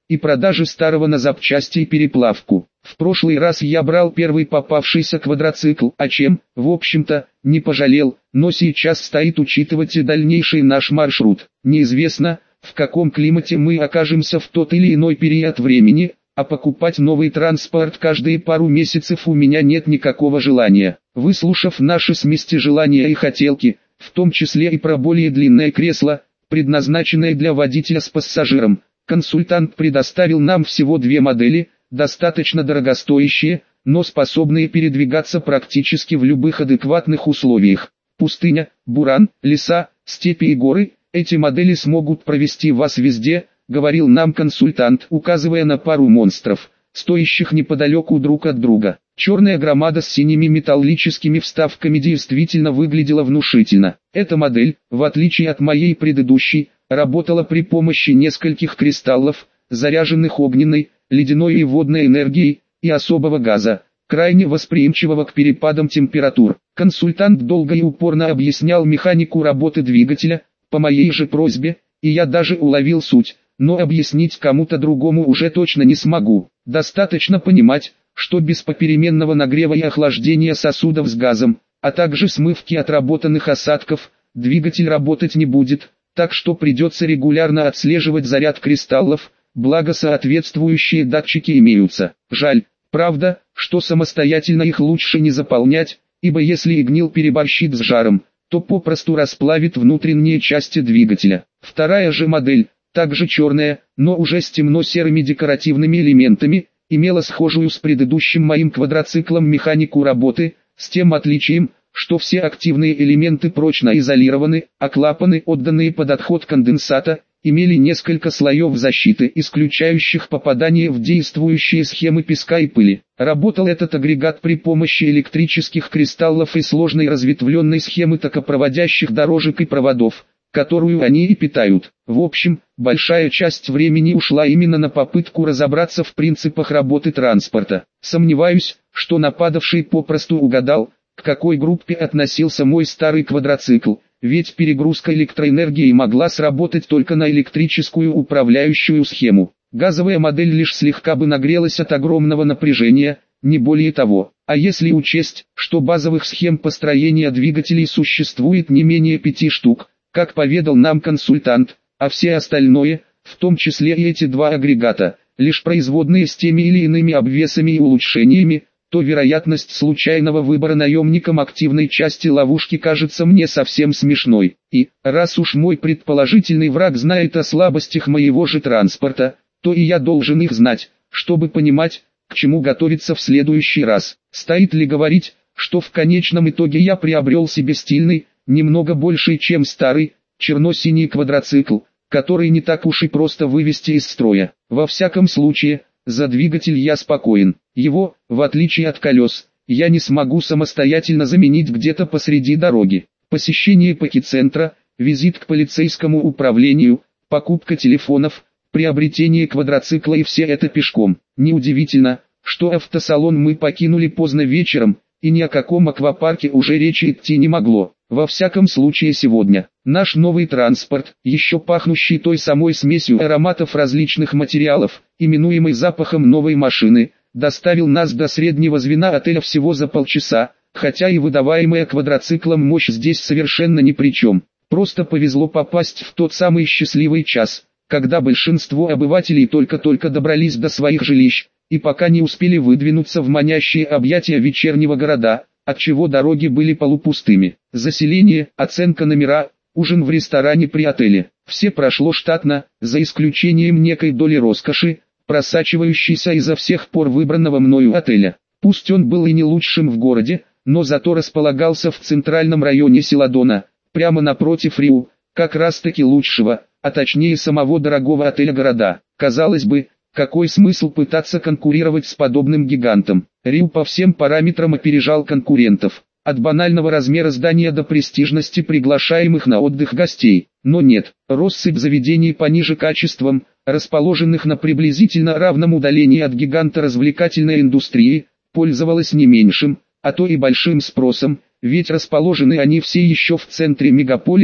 и продажи старого на запчасти и переплавку. В прошлый раз я брал первый попавшийся квадроцикл, а чем, в общем-то, не пожалел, но сейчас стоит учитывать и дальнейший наш маршрут. Неизвестно, в каком климате мы окажемся в тот или иной период времени, а покупать новый транспорт каждые пару месяцев у меня нет никакого желания. Выслушав наши с Мисти желания и хотелки, в том числе и про более длинное кресло, предназначенное для водителя с пассажиром, консультант предоставил нам всего две модели, достаточно дорогостоящие, но способные передвигаться практически в любых адекватных условиях. Пустыня, буран, леса, степи и горы – эти модели смогут провести вас везде, говорил нам консультант, указывая на пару монстров, стоящих неподалеку друг от друга. Черная громада с синими металлическими вставками действительно выглядела внушительно. Эта модель, в отличие от моей предыдущей, работала при помощи нескольких кристаллов, заряженных огненной, ледяной и водной энергией, и особого газа, крайне восприимчивого к перепадам температур. Консультант долго и упорно объяснял механику работы двигателя, по моей же просьбе, и я даже уловил суть, но объяснить кому-то другому уже точно не смогу. Достаточно понимать, что без попеременного нагрева и охлаждения сосудов с газом, а также смывки отработанных осадков, двигатель работать не будет, так что придется регулярно отслеживать заряд кристаллов, благо соответствующие датчики имеются. Жаль, правда, что самостоятельно их лучше не заполнять, ибо если игнил переборщит с жаром, то попросту расплавит внутренние части двигателя. Вторая же модель, также черная, но уже с темно-серыми декоративными элементами, имела схожую с предыдущим моим квадроциклом механику работы, с тем отличием, что все активные элементы прочно изолированы, а клапаны, отданные под отход конденсата, имели несколько слоев защиты, исключающих попадание в действующие схемы песка и пыли. Работал этот агрегат при помощи электрических кристаллов и сложной разветвленной схемы токопроводящих дорожек и проводов, которую они и питают. В общем, большая часть времени ушла именно на попытку разобраться в принципах работы транспорта. Сомневаюсь, что нападавший попросту угадал, к какой группе относился мой старый квадроцикл, ведь перегрузка электроэнергии могла сработать только на электрическую управляющую схему. Газовая модель лишь слегка бы нагрелась от огромного напряжения, не более того. А если учесть, что базовых схем построения двигателей существует не менее 5 штук, как поведал нам консультант, а все остальное, в том числе и эти два агрегата, лишь производные с теми или иными обвесами и улучшениями, то вероятность случайного выбора наемником активной части ловушки кажется мне совсем смешной. И, раз уж мой предположительный враг знает о слабостях моего же транспорта, то и я должен их знать, чтобы понимать, к чему готовиться в следующий раз. Стоит ли говорить, что в конечном итоге я приобрел себе стильный, немного больший чем старый, черно-синий квадроцикл, который не так уж и просто вывести из строя. Во всяком случае, за двигатель я спокоен. Его, в отличие от колес, я не смогу самостоятельно заменить где-то посреди дороги. Посещение пакицентра, визит к полицейскому управлению, покупка телефонов, приобретение квадроцикла и все это пешком. Неудивительно, что автосалон мы покинули поздно вечером, и ни о каком аквапарке уже речи идти не могло. Во всяком случае сегодня, наш новый транспорт, еще пахнущий той самой смесью ароматов различных материалов, именуемый запахом новой машины, доставил нас до среднего звена отеля всего за полчаса, хотя и выдаваемая квадроциклом мощь здесь совершенно ни при чем. Просто повезло попасть в тот самый счастливый час, когда большинство обывателей только-только добрались до своих жилищ, и пока не успели выдвинуться в манящие объятия вечернего города, отчего дороги были полупустыми. Заселение, оценка номера, ужин в ресторане при отеле. Все прошло штатно, за исключением некой доли роскоши, просачивающейся изо всех пор выбранного мною отеля. Пусть он был и не лучшим в городе, но зато располагался в центральном районе Селадона, прямо напротив Риу, как раз таки лучшего, а точнее самого дорогого отеля города. Казалось бы, какой смысл пытаться конкурировать с подобным гигантом? Риу по всем параметрам опережал конкурентов, от банального размера здания до престижности приглашаемых на отдых гостей. Но нет, россыпь заведений пониже качеством, расположенных на приблизительно равном удалении от гиганта развлекательной индустрии, пользовалась не меньшим, а то и большим спросом, ведь расположены они все еще в центре мегаполиса,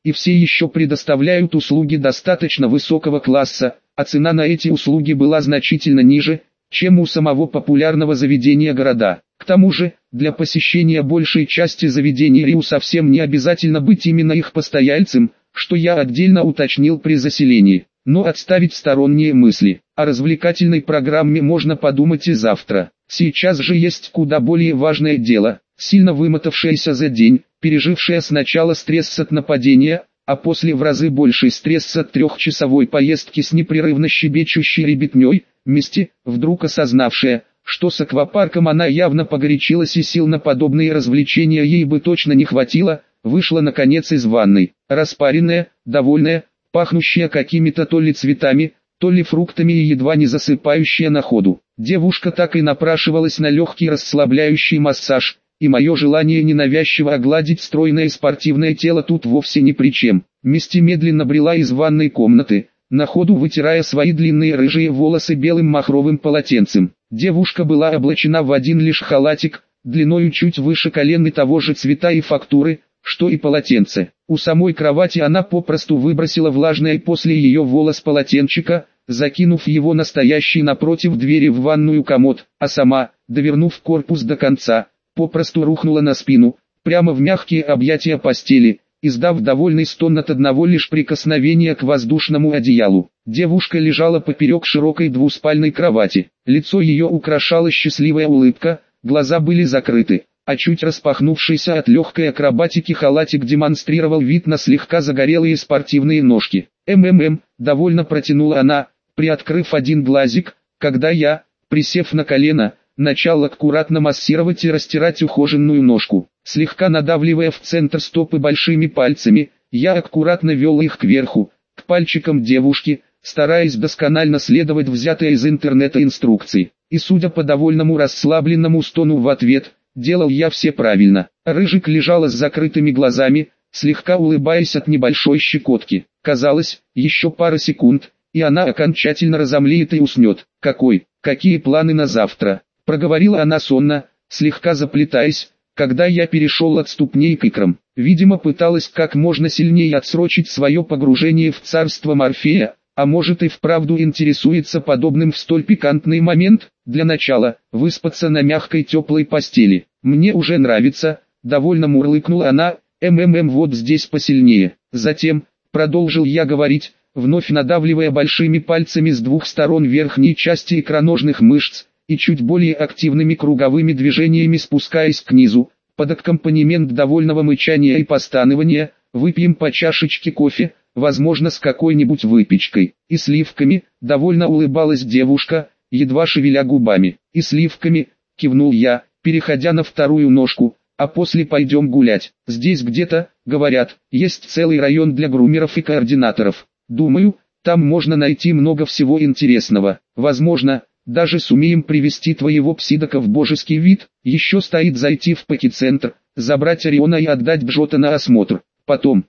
и все еще предоставляют услуги достаточно высокого класса, а цена на эти услуги была значительно ниже, чем у самого популярного заведения города. К тому же, для посещения большей части заведений Риу совсем не обязательно быть именно их постояльцем, что я отдельно уточнил при заселении. Но отставить сторонние мысли. О развлекательной программе можно подумать и завтра. Сейчас же есть куда более важное дело. Сильно вымотавшаяся за день, пережившая сначала стресс от нападения, а после в разы больший стресс от трехчасовой поездки с непрерывно щебечущей ребятней, Мисти, вдруг осознавшая, что с аквапарком она явно погорячилась и сил на подобные развлечения ей бы точно не хватило, вышла наконец из ванной, распаренная, довольная, пахнущая какими-то то ли цветами, то ли фруктами и едва не засыпающая на ходу. Девушка так и напрашивалась на легкий расслабляющий массаж, и мое желание ненавязчиво огладить стройное спортивное тело тут вовсе ни при чем. Мисти медленно брела из ванной комнаты, на ходу вытирая свои длинные рыжие волосы белым махровым полотенцем. Девушка была облачена в один лишь халатик, длиною чуть выше колен и того же цвета и фактуры, что и полотенце. У самой кровати она попросту выбросила влажное после ее волос полотенчика, закинув его настоящий напротив двери в ванную комод, а сама, довернув корпус до конца, попросту рухнула на спину, прямо в мягкие объятия постели, издав довольный стон от одного лишь прикосновения к воздушному одеялу. Девушка лежала поперек широкой двуспальной кровати. Лицо ее украшала счастливая улыбка, глаза были закрыты, а чуть распахнувшийся от легкой акробатики халатик демонстрировал вид на слегка загорелые спортивные ножки. Довольно протянула она, приоткрыв один глазик, когда я, присев на колено, начал аккуратно массировать и растирать ухоженную ножку. Слегка надавливая в центр стопы большими пальцами, я аккуратно вел их кверху, к пальчикам девушки, стараясь досконально следовать взятой из интернета инструкции. И судя по довольному расслабленному стону в ответ, делал я все правильно. Рыжик лежала с закрытыми глазами, слегка улыбаясь от небольшой щекотки. Казалось, еще пара секунд, и она окончательно разомлеет и уснет. Какие планы на завтра? Проговорила она сонно, слегка заплетаясь, когда я перешел от ступней к икрам. Видимо, пыталась как можно сильнее отсрочить свое погружение в царство Морфея, а может и вправду интересуется подобным в столь пикантный момент. Для начала, выспаться на мягкой теплой постели. Мне уже нравится, довольно мурлыкнула она, вот здесь посильнее. Затем, продолжил я говорить, вновь надавливая большими пальцами с двух сторон верхней части икроножных мышц, и чуть более активными круговыми движениями спускаясь к низу, под аккомпанемент довольного мычания и постанования, выпьем по чашечке кофе, возможно с какой-нибудь выпечкой, и сливками, довольно улыбалась девушка, едва шевеля губами, и сливками, кивнул я, переходя на вторую ножку, а после пойдем гулять. Здесь где-то, говорят, есть целый район для грумеров и координаторов. Думаю, там можно найти много всего интересного. Возможно, даже сумеем привести твоего псидока в божеский вид. Еще стоит зайти в Пэки-центр, забрать Ориона и отдать Бжота на осмотр. Потом,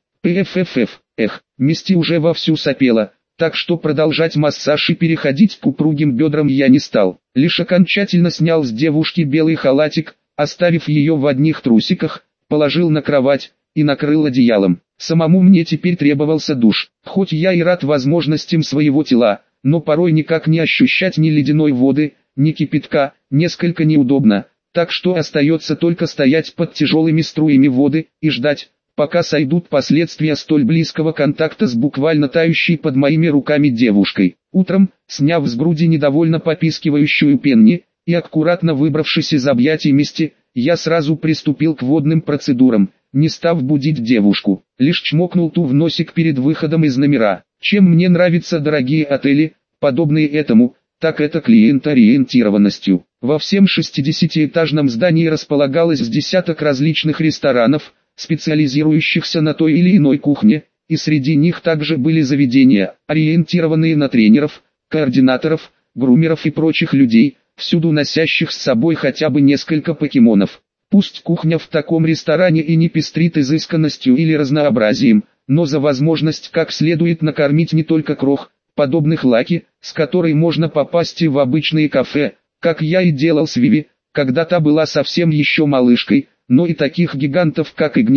Мисти уже вовсю сопела, так что продолжать массаж и переходить к упругим бедрам я не стал. Лишь окончательно снял с девушки белый халатик, оставив ее в одних трусиках, положил на кровать и накрыл одеялом. Самому мне теперь требовался душ. Хоть я и рад возможностям своего тела, но порой никак не ощущать ни ледяной воды, ни кипятка, несколько неудобно, так что остается только стоять под тяжелыми струями воды и ждать, пока сойдут последствия столь близкого контакта с буквально тающей под моими руками девушкой. Утром, сняв с груди недовольно попискивающую Пенни, и аккуратно выбравшись из объятий Мисти, я сразу приступил к водным процедурам, не став будить девушку, лишь чмокнул ту в носик перед выходом из номера. Чем мне нравятся дорогие отели, подобные этому, так это клиентоориентированностью. Во всем 60-этажном здании располагалось с десяток различных ресторанов, специализирующихся на той или иной кухне, и среди них также были заведения, ориентированные на тренеров, координаторов, грумеров и прочих людей, всюду носящих с собой хотя бы несколько покемонов. Пусть кухня в таком ресторане и не пестрит изысканностью или разнообразием, но за возможность как следует накормить не только крох, подобных Лаки, с которой можно попасть и в обычные кафе, как я и делал с Виви, когда та была совсем еще малышкой, но и таких гигантов как Игнил,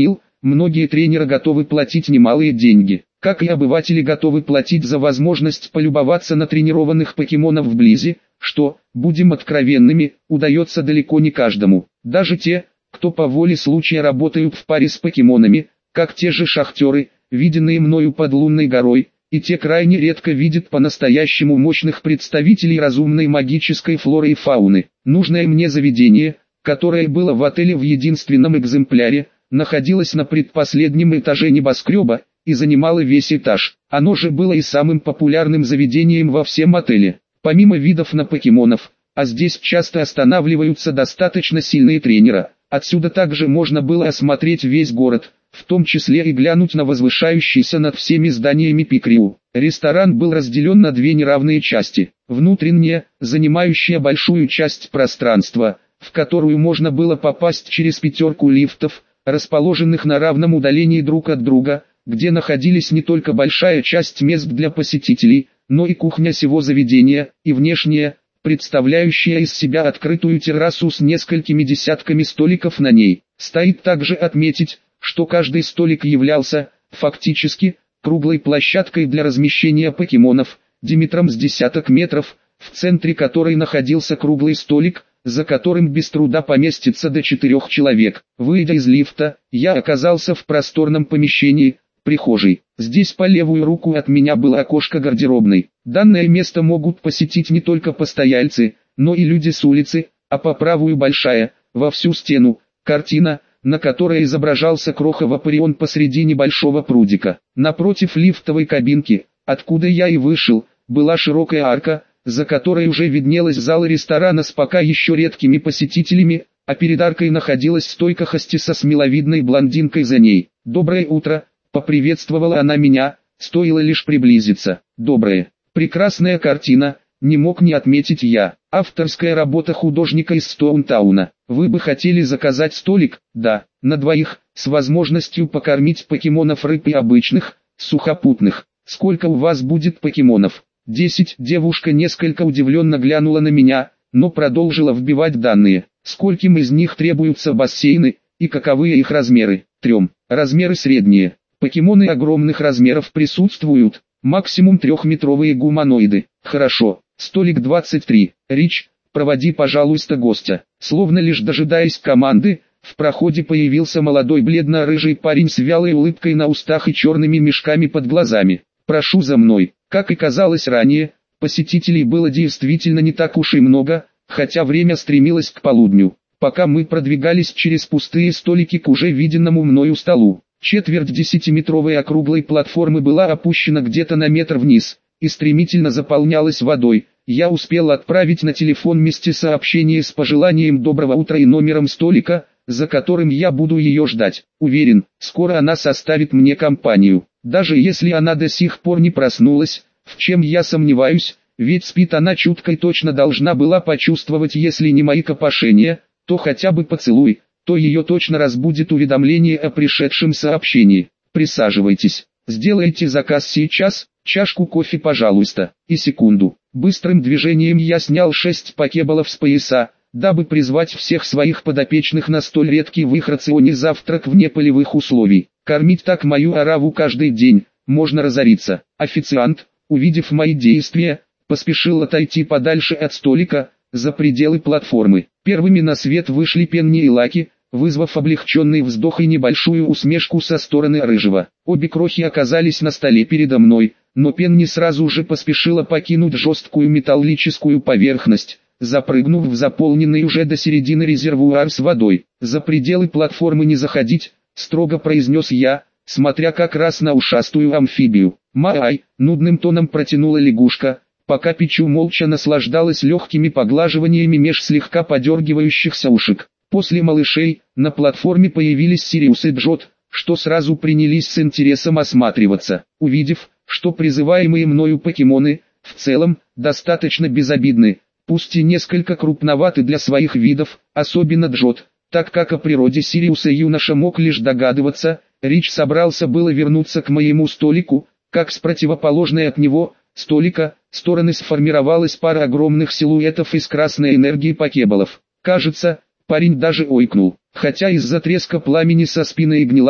многие тренеры готовы платить немалые деньги, как и обыватели готовы платить за возможность полюбоваться на тренированных покемонов вблизи, что, будем откровенными, удается далеко не каждому. Даже те, кто по воле случая работают в паре с покемонами, как те же шахтеры, виденные мною под лунной горой, и те крайне редко видят по-настоящему мощных представителей разумной магической флоры и фауны. Нужное мне заведение, которое было в отеле в единственном экземпляре, находилось на предпоследнем этаже небоскреба и занимало весь этаж. Оно же было и самым популярным заведением во всем отеле. Помимо видов на покемонов, а здесь часто останавливаются достаточно сильные тренеры, отсюда также можно было осмотреть весь город, в том числе и глянуть на возвышающийся над всеми зданиями Пикриу. Ресторан был разделен на две неравные части. Внутренняя, занимающая большую часть пространства, в которую можно было попасть через 5 лифтов, расположенных на равном удалении друг от друга, где находились не только большая часть мест для посетителей, но и кухня сего заведения, и внешняя, представляющая из себя открытую террасу с несколькими десятками столиков на ней. Стоит также отметить, что каждый столик являлся, фактически, круглой площадкой для размещения покемонов, диаметром с десяток метров, в центре которой находился круглый столик, за которым без труда поместится до 4 человек. Выйдя из лифта, я оказался в просторном помещении, прихожей. Здесь по левую руку от меня было окошко гардеробной. Данное место могут посетить не только постояльцы, но и люди с улицы, а по правую большая, во всю стену, картина, на которой изображался Кроха-Вапорион посреди небольшого прудика. Напротив лифтовой кабинки, откуда я и вышел, была широкая арка, за которой уже виднелась зала ресторана с пока еще редкими посетителями, а перед аркой находилась стойка хостеса с миловидной блондинкой за ней. «Доброе утро», — поприветствовала она меня, стоило лишь приблизиться. «Доброе. Прекрасная картина», — не мог не отметить я. «Авторская работа художника из Стоунтауна. Вы бы хотели заказать столик?» «Да, на двоих, с возможностью покормить покемонов рыб и обычных, сухопутных. Сколько у вас будет покемонов?» 10. Девушка несколько удивленно глянула на меня, но продолжила вбивать данные. Скольким из них требуются бассейны, и каковы их размеры? 3. Размеры средние. Покемоны огромных размеров присутствуют, максимум 3-метровые гуманоиды. Хорошо. Столик 23. Рич, проводи, пожалуйста, гостя. Словно лишь дожидаясь команды, в проходе появился молодой бледно-рыжий парень с вялой улыбкой на устах и черными мешками под глазами. «Прошу за мной». Как и казалось ранее, посетителей было действительно не так уж и много, хотя время стремилось к полудню. Пока мы продвигались через пустые столики к уже виденному мною столу, четверть 10-метровой округлой платформы была опущена где-то на метр вниз и стремительно заполнялась водой. Я успел отправить на телефон Мисти сообщение с пожеланием доброго утра и номером столика, за которым я буду ее ждать. Уверен, скоро она составит мне компанию. Даже если она до сих пор не проснулась, в чем я сомневаюсь, ведь спит она чутко и точно должна была почувствовать, если не мои копошения, то хотя бы поцелуй, то ее точно разбудит уведомление о пришедшем сообщении. Присаживайтесь, сделайте заказ сейчас, чашку кофе, пожалуйста, и секунду. Быстрым движением я снял 6 покеболов с пояса, дабы призвать всех своих подопечных на столь редкий в их рационе завтрак вне полевых условий. Кормить так мою ораву каждый день, можно разориться. Официант, увидев мои действия, поспешил отойти подальше от столика, за пределы платформы. Первыми на свет вышли Пенни и Лаки, вызвав облегченный вздох и небольшую усмешку со стороны Рыжего. Обе крохи оказались на столе передо мной, но Пенни сразу же поспешила покинуть жесткую металлическую поверхность, запрыгнув в заполненный уже до середины резервуар с водой. «За пределы платформы не заходить», — строго произнес я, смотря как раз на ушастую амфибию. «Маай», — нудным тоном протянула лягушка, пока Пичу молча наслаждалась легкими поглаживаниями меж слегка подергивающихся ушек. После малышей, на платформе появились Сириус и Джот, что сразу принялись с интересом осматриваться. Увидев, что призываемые мною покемоны, в целом, достаточно безобидны, пусть и несколько крупноваты для своих видов, особенно Джот, так как о природе Сириуса юноша мог лишь догадываться, Рич собрался было вернуться к моему столику, как с противоположной от него, столика, стороны сформировалась пара огромных силуэтов из красной энергии покеболов. Кажется, парень даже ойкнул, хотя из-за треска пламени со спины и гнила,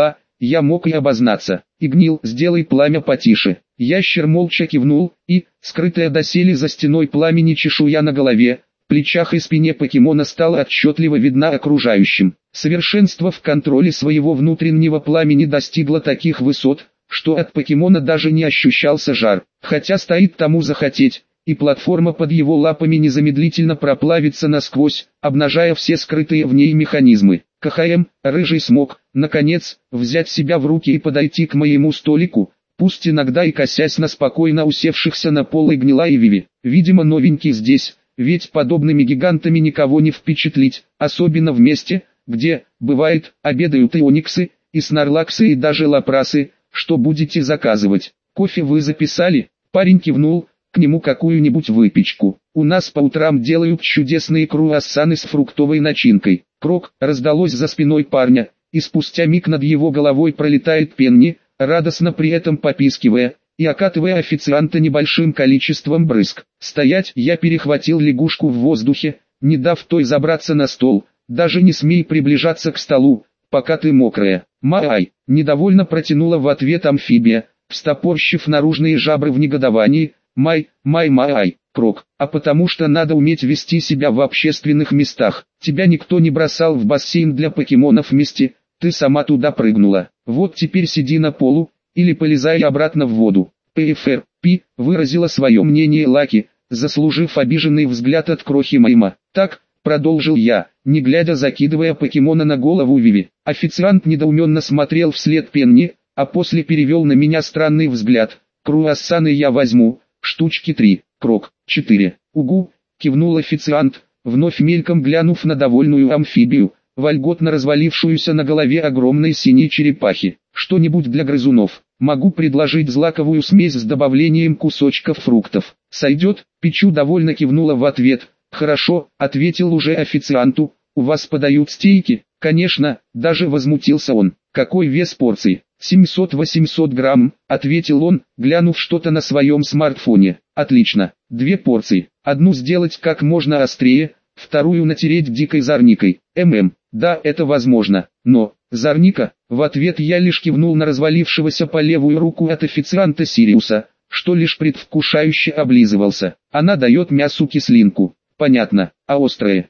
я мог и обознаться. Игнил, сделай пламя потише. Ящер молча кивнул, и, скрытая доселе за стеной пламени чешуя на голове, плечах и спине покемона стала отчетливо видна окружающим. Совершенство в контроле своего внутреннего пламени достигло таких высот, что от покемона даже не ощущался жар, хотя стоит тому захотеть, и платформа под его лапами незамедлительно проплавится насквозь, обнажая все скрытые в ней механизмы. КХМ, рыжий смог, наконец, взять себя в руки и подойти к моему столику, пусть иногда и косясь на спокойно усевшихся на пол Игнила и Виви. Видимо, новенький здесь, ведь подобными гигантами никого не впечатлить, особенно в месте, где, бывает, обедают и ониксы, и снарлаксы и даже лапрасы. Что будете заказывать? Кофе вы записали? Парень кивнул, к нему какую-нибудь выпечку. У нас по утрам делают чудесные круассаны с фруктовой начинкой. Крок, раздалось за спиной парня, и спустя миг над его головой пролетает Пенни, радостно при этом попискивая, и окатывая официанта небольшим количеством брызг. Стоять, я перехватил лягушку в воздухе, не дав той забраться на стол, даже не смей приближаться к столу, пока ты мокрая. Май, недовольно протянула в ответ амфибия, встопорщив наружные жабры в негодовании. Май, Крок, а потому что надо уметь вести себя в общественных местах. Тебя никто не бросал в бассейн для покемонов вместе, ты сама туда прыгнула. Вот теперь сиди на полу, или полезай обратно в воду. ПФР, выразила свое мнение Лаки, заслужив обиженный взгляд от крохи Майма. Так, продолжил я, не глядя закидывая покемона на голову Виви. Официант недоуменно смотрел вслед Пенни, а после перевел на меня странный взгляд. Круассаны я возьму, штучки 3, Крок, 4. Угу, кивнул официант, вновь мельком глянув на довольную амфибию, вольготно развалившуюся на голове огромной синей черепахи. Что-нибудь для грызунов. Могу предложить злаковую смесь с добавлением кусочков фруктов. Сойдет? Пичу довольно кивнула в ответ. Хорошо, ответил уже официанту. У вас подают стейки? Конечно, даже возмутился он. Какой вес порции? 700-800 грамм, ответил он, глянув что-то на своем смартфоне. Отлично, 2 порции. Одну сделать как можно острее, вторую натереть дикой зорникой. Да, это возможно, но... Зорника, в ответ я лишь кивнул на развалившегося по левую руку от официанта Сириуса, что лишь предвкушающе облизывался. Она дает мясу кислинку. Понятно, а острое?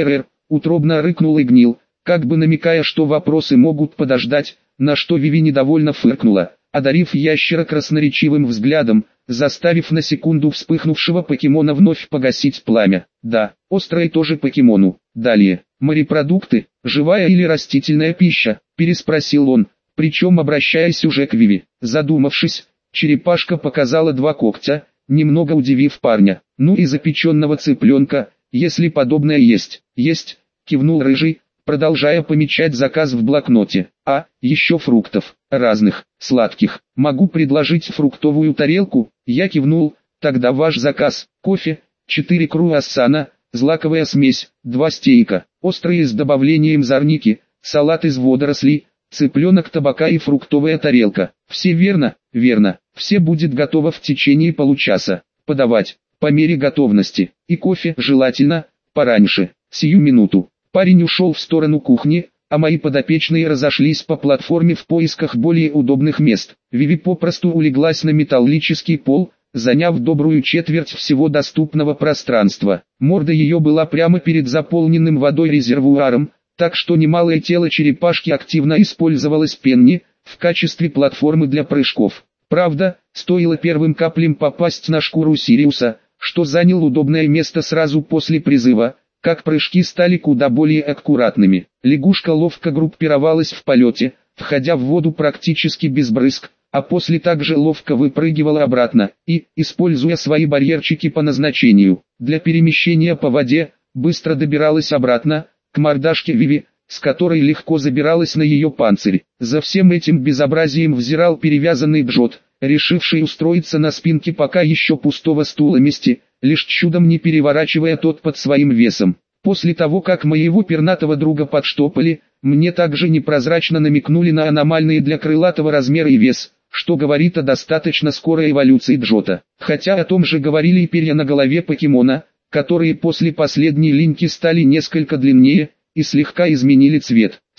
Утробно рыкнул Игнил, как бы намекая, что вопросы могут подождать, на что Виви недовольно фыркнула, одарив ящера красноречивым взглядом, заставив на секунду вспыхнувшего покемона вновь погасить пламя. Да, острое тоже покемону. Далее, морепродукты, живая или растительная пища, переспросил он, причем обращаясь уже к Виви. Задумавшись, черепашка показала 2 когтя, немного удивив парня. Ну и запеченного цыпленка, если подобное есть. Есть, кивнул рыжий, продолжая помечать заказ в блокноте. А, еще фруктов, разных, сладких. Могу предложить фруктовую тарелку? Я кивнул. Тогда ваш заказ: кофе, 4 круассана, злаковая смесь, 2 стейка, острые с добавлением зорники, салат из водорослей, цыпленок, табака и фруктовая тарелка. Все верно? Верно. Все будет готово в течение получаса. Подавать, по мере готовности. И кофе, желательно, пораньше. Сию минуту. Парень ушел в сторону кухни, а мои подопечные разошлись по платформе в поисках более удобных мест. Виви попросту улеглась на металлический пол, заняв добрую четверть всего доступного пространства. Морда ее была прямо перед заполненным водой резервуаром, так что немалое тело черепашки активно использовалось Пенни в качестве платформы для прыжков. Правда, стоило первым каплям попасть на шкуру Сириуса, что занял удобное место сразу после призыва, как прыжки стали куда более аккуратными. Лягушка ловко группировалась в полете, входя в воду практически без брызг, а после также ловко выпрыгивала обратно и, используя свои барьерчики по назначению, для перемещения по воде, быстро добиралась обратно, к мордашке Виви, с которой легко забиралась на ее панцирь. За всем этим безобразием взирал перевязанный Джот, решивший устроиться на спинке пока еще пустого стула месте, лишь чудом не переворачивая тот под своим весом. После того, как моего пернатого друга подштопали, мне также непрозрачно намекнули на аномальные для крылатого размер и вес, что говорит о достаточно скорой эволюции Джота. Хотя о том же говорили и перья на голове покемона, которые после последней линьки стали несколько длиннее и слегка изменили цвет.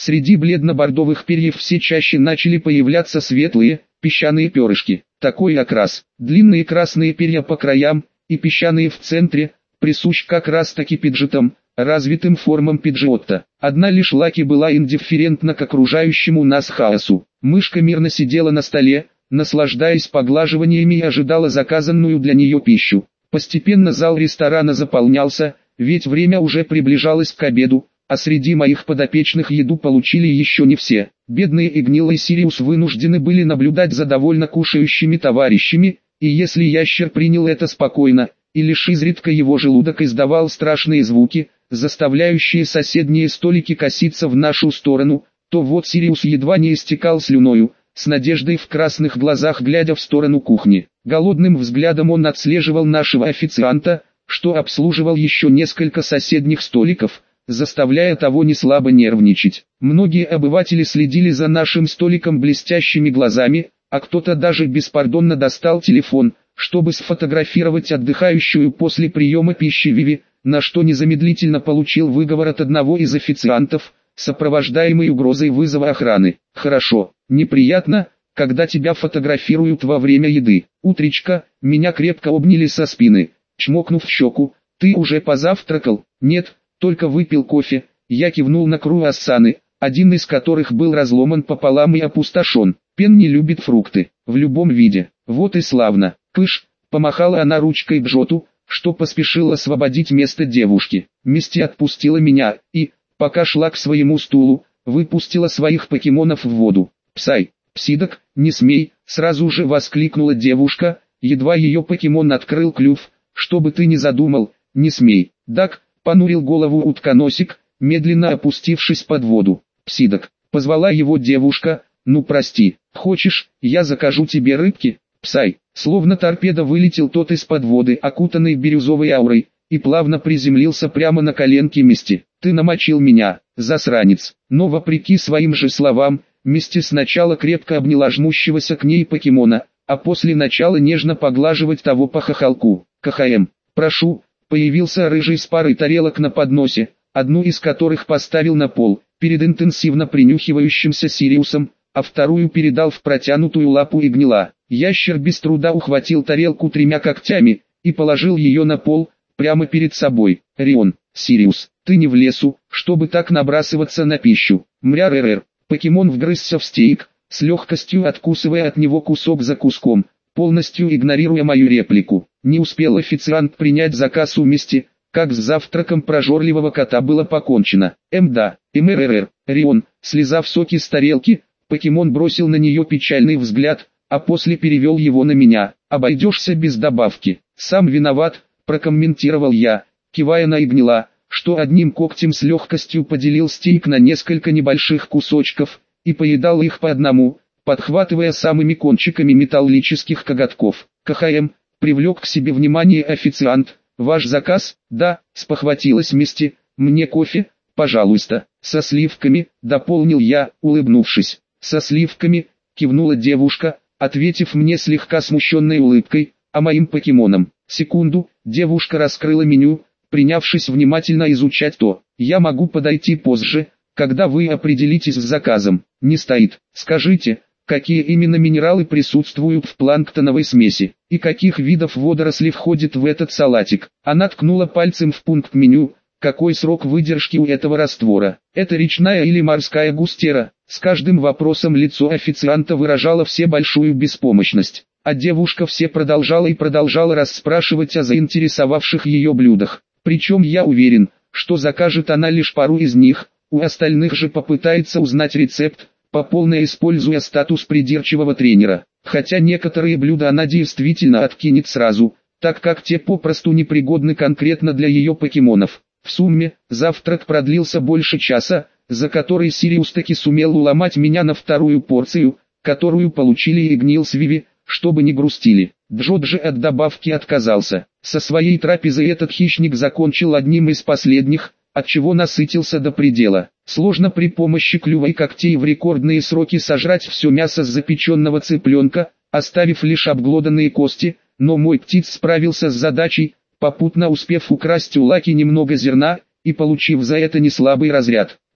Среди бледно-бордовых перьев все чаще начали появляться светлые, песчаные перышки. Такой окрас, длинные красные перья по краям и песчаные в центре, присущ как раз таки пиджетам, развитым формам пиджиотта. Одна лишь Лаки была индифферентна к окружающему нас хаосу. Мышка мирно сидела на столе, наслаждаясь поглаживаниями и ожидала заказанную для нее пищу. Постепенно зал ресторана заполнялся, ведь время уже приближалось к обеду, а среди моих подопечных еду получили еще не все. Бедный и гнилый Сириус вынуждены были наблюдать за довольно кушающими товарищами, и если ящер принял это спокойно, и лишь изредка его желудок издавал страшные звуки, заставляющие соседние столики коситься в нашу сторону, то вот Сириус едва не истекал слюною, с надеждой в красных глазах глядя в сторону кухни. Голодным взглядом он отслеживал нашего официанта, что обслуживал еще несколько соседних столиков, заставляя того неслабо нервничать. Многие обыватели следили за нашим столиком блестящими глазами, а кто-то даже беспардонно достал телефон, чтобы сфотографировать отдыхающую после приема пищи Виви, на что незамедлительно получил выговор от одного из официантов, сопровождаемый угрозой вызова охраны. Хорошо, неприятно, когда тебя фотографируют во время еды. Утречка, меня крепко обняли со спины, чмокнув в щеку. Ты уже позавтракал? Нет, только выпил кофе. Я кивнул на круассаны, один из которых был разломан пополам и опустошен. Пен не любит фрукты, в любом виде. Вот и славно. Кыш, помахала она ручкой Джоту, что поспешил освободить место девушки. Мисти отпустила меня и, пока шла к своему стулу, выпустила своих покемонов в воду. «Псай, Псидок, не смей!» сразу же воскликнула девушка, едва ее покемон открыл клюв. «Чтобы ты не задумал, не смей!» Дак, понурил голову утконосик, медленно опустившись под воду. «Псидок», позвала его девушка, «ну прости, хочешь, я закажу тебе рыбки?» Псай, словно торпеда вылетел тот из-под воды, окутанный бирюзовой аурой, и плавно приземлился прямо на коленки Мисти. «Ты намочил меня, засранец!» Но вопреки своим же словам, Мисти сначала крепко обняла жмущегося к ней покемона, а после начала нежно поглаживать того по хохолку. «КХМ, прошу!» Появился рыжий с парой тарелок на подносе, одну из которых поставил на пол, перед интенсивно принюхивающимся Сириусом, а вторую передал в протянутую лапу и гнила. Ящер без труда ухватил тарелку 3 когтями и положил ее на пол, прямо перед собой. «Рион, Сириус, ты не в лесу, чтобы так набрасываться на пищу». Мря-рэр-рэр. Покемон вгрызся в стейк, с легкостью откусывая от него кусок за куском, полностью игнорируя мою реплику. Не успел официант принять заказ у Мисти, как с завтраком прожорливого кота было покончено. Да, МРР, Рион, слезав соки с тарелки, покемон бросил на нее печальный взгляд, а после перевел его на меня. «Обойдешься без добавки». «Сам виноват», прокомментировал я, кивая на Игнила, что одним когтем с легкостью поделил стейк на несколько небольших кусочков, и поедал их по одному, подхватывая самыми кончиками металлических коготков. «КХМ», привлек к себе внимание официант, «ваш заказ?» «Да», спохватилась Мисти, «мне кофе, пожалуйста, со сливками», дополнил я, улыбнувшись. «Со сливками», кивнула девушка, ответив мне слегка смущенной улыбкой, «а моим покемонам?» Секунду, девушка раскрыла меню, принявшись внимательно изучать то. «Я могу подойти позже, когда вы определитесь с заказом». «Не стоит. Скажите, какие именно минералы присутствуют в планктоновой смеси, и каких видов водорослей входит в этот салатик?» Она ткнула пальцем в пункт меню. «Какой срок выдержки у этого раствора? Это речная или морская густера?» С каждым вопросом лицо официанта выражало все большую беспомощность, а девушка все продолжала и продолжала расспрашивать о заинтересовавших ее блюдах. Причем я уверен, что закажет она лишь пару из них, у остальных же попытается узнать рецепт, по полной используя статус придирчивого тренера. Хотя некоторые блюда она действительно откинет сразу, так как те попросту непригодны конкретно для ее покемонов. В сумме, завтрак продлился больше часа, за который Сириус таки сумел уломать меня на вторую порцию, которую получили Игнил с Виви, чтобы не грустили. Джот же от добавки отказался. Со своей трапезой этот хищник закончил одним из последних, отчего насытился до предела. Сложно при помощи клюва и когтей в рекордные сроки сожрать все мясо с запеченного цыпленка, оставив лишь обглоданные кости, но мой птиц справился с задачей, попутно успев украсть у Лаки немного зерна, и получив за это неслабый разряд.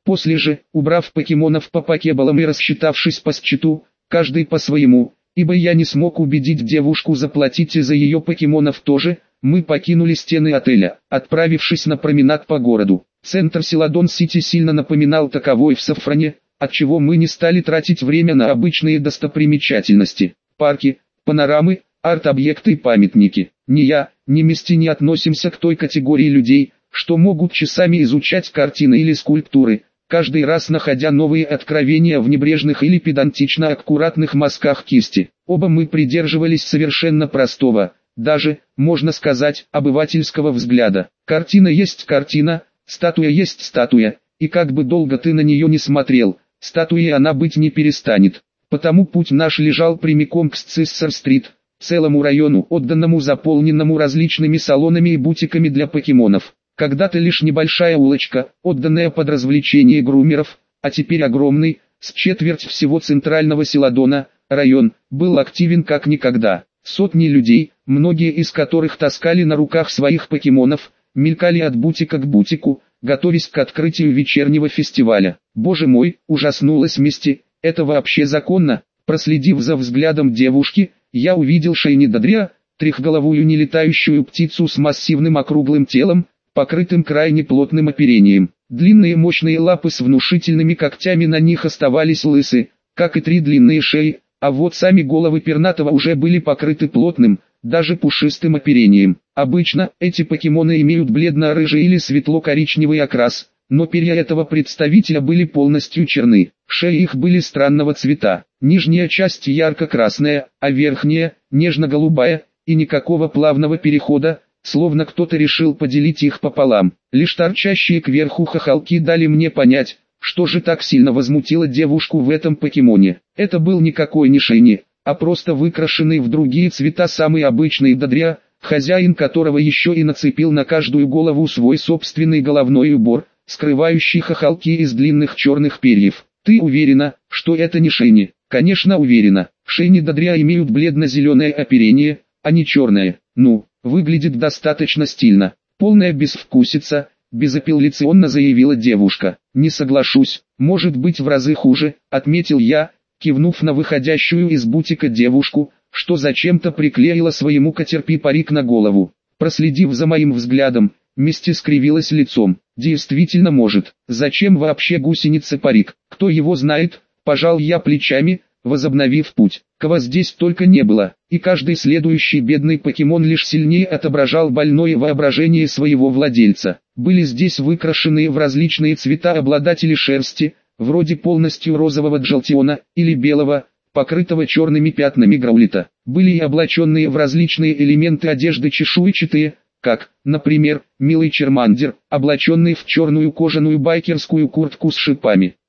После же, убрав покемонов по покебалам и рассчитавшись по счету, каждый по своему, ибо я не смог убедить девушку заплатить и за ее покемонов тоже, мы покинули стены отеля, отправившись на променад по городу. Центр Селадон-Сити сильно напоминал таковой в Сафране, отчего мы не стали тратить время на обычные достопримечательности, парки, панорамы, арт-объекты и памятники. Ни я, ни Мисти не относимся к той категории людей, что могут часами изучать картины или скульптуры, каждый раз находя новые откровения в небрежных или педантично аккуратных мазках кисти. Оба мы придерживались совершенно простого, даже, можно сказать, обывательского взгляда. Картина есть картина, статуя есть статуя, и как бы долго ты на нее не смотрел, статуей она быть не перестанет. Потому путь наш лежал прямиком к Сциссер-стрит, целому району, отданному заполненному различными салонами и бутиками для покемонов. Когда-то лишь небольшая улочка, отданная под развлечение грумеров, а теперь огромный, с четверть всего центрального Селадона, район, был активен как никогда. Сотни людей, многие из которых таскали на руках своих покемонов, мелькали от бутика к бутику, готовясь к открытию вечернего фестиваля. Боже мой, ужаснулась Мисти, это вообще законно? Проследив за взглядом девушки, я увидел Шейни Дадрия, трехголовую нелетающую птицу с массивным округлым телом, покрытым крайне плотным оперением. Длинные мощные лапы с внушительными когтями на них оставались лысы, как и 3 длинные шеи, а вот сами головы пернатого уже были покрыты плотным, даже пушистым оперением. Обычно эти покемоны имеют бледно-рыжий или светло-коричневый окрас, но перья этого представителя были полностью черны. Шеи их были странного цвета, нижняя часть ярко-красная, а верхняя – нежно-голубая, и никакого плавного перехода, словно кто-то решил поделить их пополам. Лишь торчащие кверху хохолки дали мне понять, что же так сильно возмутило девушку в этом покемоне. Это был никакой не Шейни, а просто выкрашенный в другие цвета самый обычный Дадрия, хозяин которого еще и нацепил на каждую голову свой собственный головной убор, скрывающий хохолки из длинных черных перьев. Ты уверена, что это не Шейни? Конечно уверена. Шейни Дадрия имеют бледно-зеленое оперение, а не черное. Ну, выглядит достаточно стильно. Полная безвкусица, безапелляционно заявила девушка. Не соглашусь, может быть в разы хуже, отметил я, кивнув на выходящую из бутика девушку, что зачем-то приклеила своему Катерпи парик на голову. Проследив за моим взглядом, Мисти скривилась лицом. Действительно может. Зачем вообще гусенице парик? Кто его знает? Пожал я плечами, возобновив путь. Кого здесь только не было, и каждый следующий бедный покемон лишь сильнее отображал больное воображение своего владельца. Были здесь выкрашенные в различные цвета обладатели шерсти, вроде полностью розового Джолтиона или белого, покрытого черными пятнами Граулита. Были и облаченные в различные элементы одежды чешуйчатые, как, например, милый Чермандер, облаченный в черную кожаную байкерскую куртку с шипами.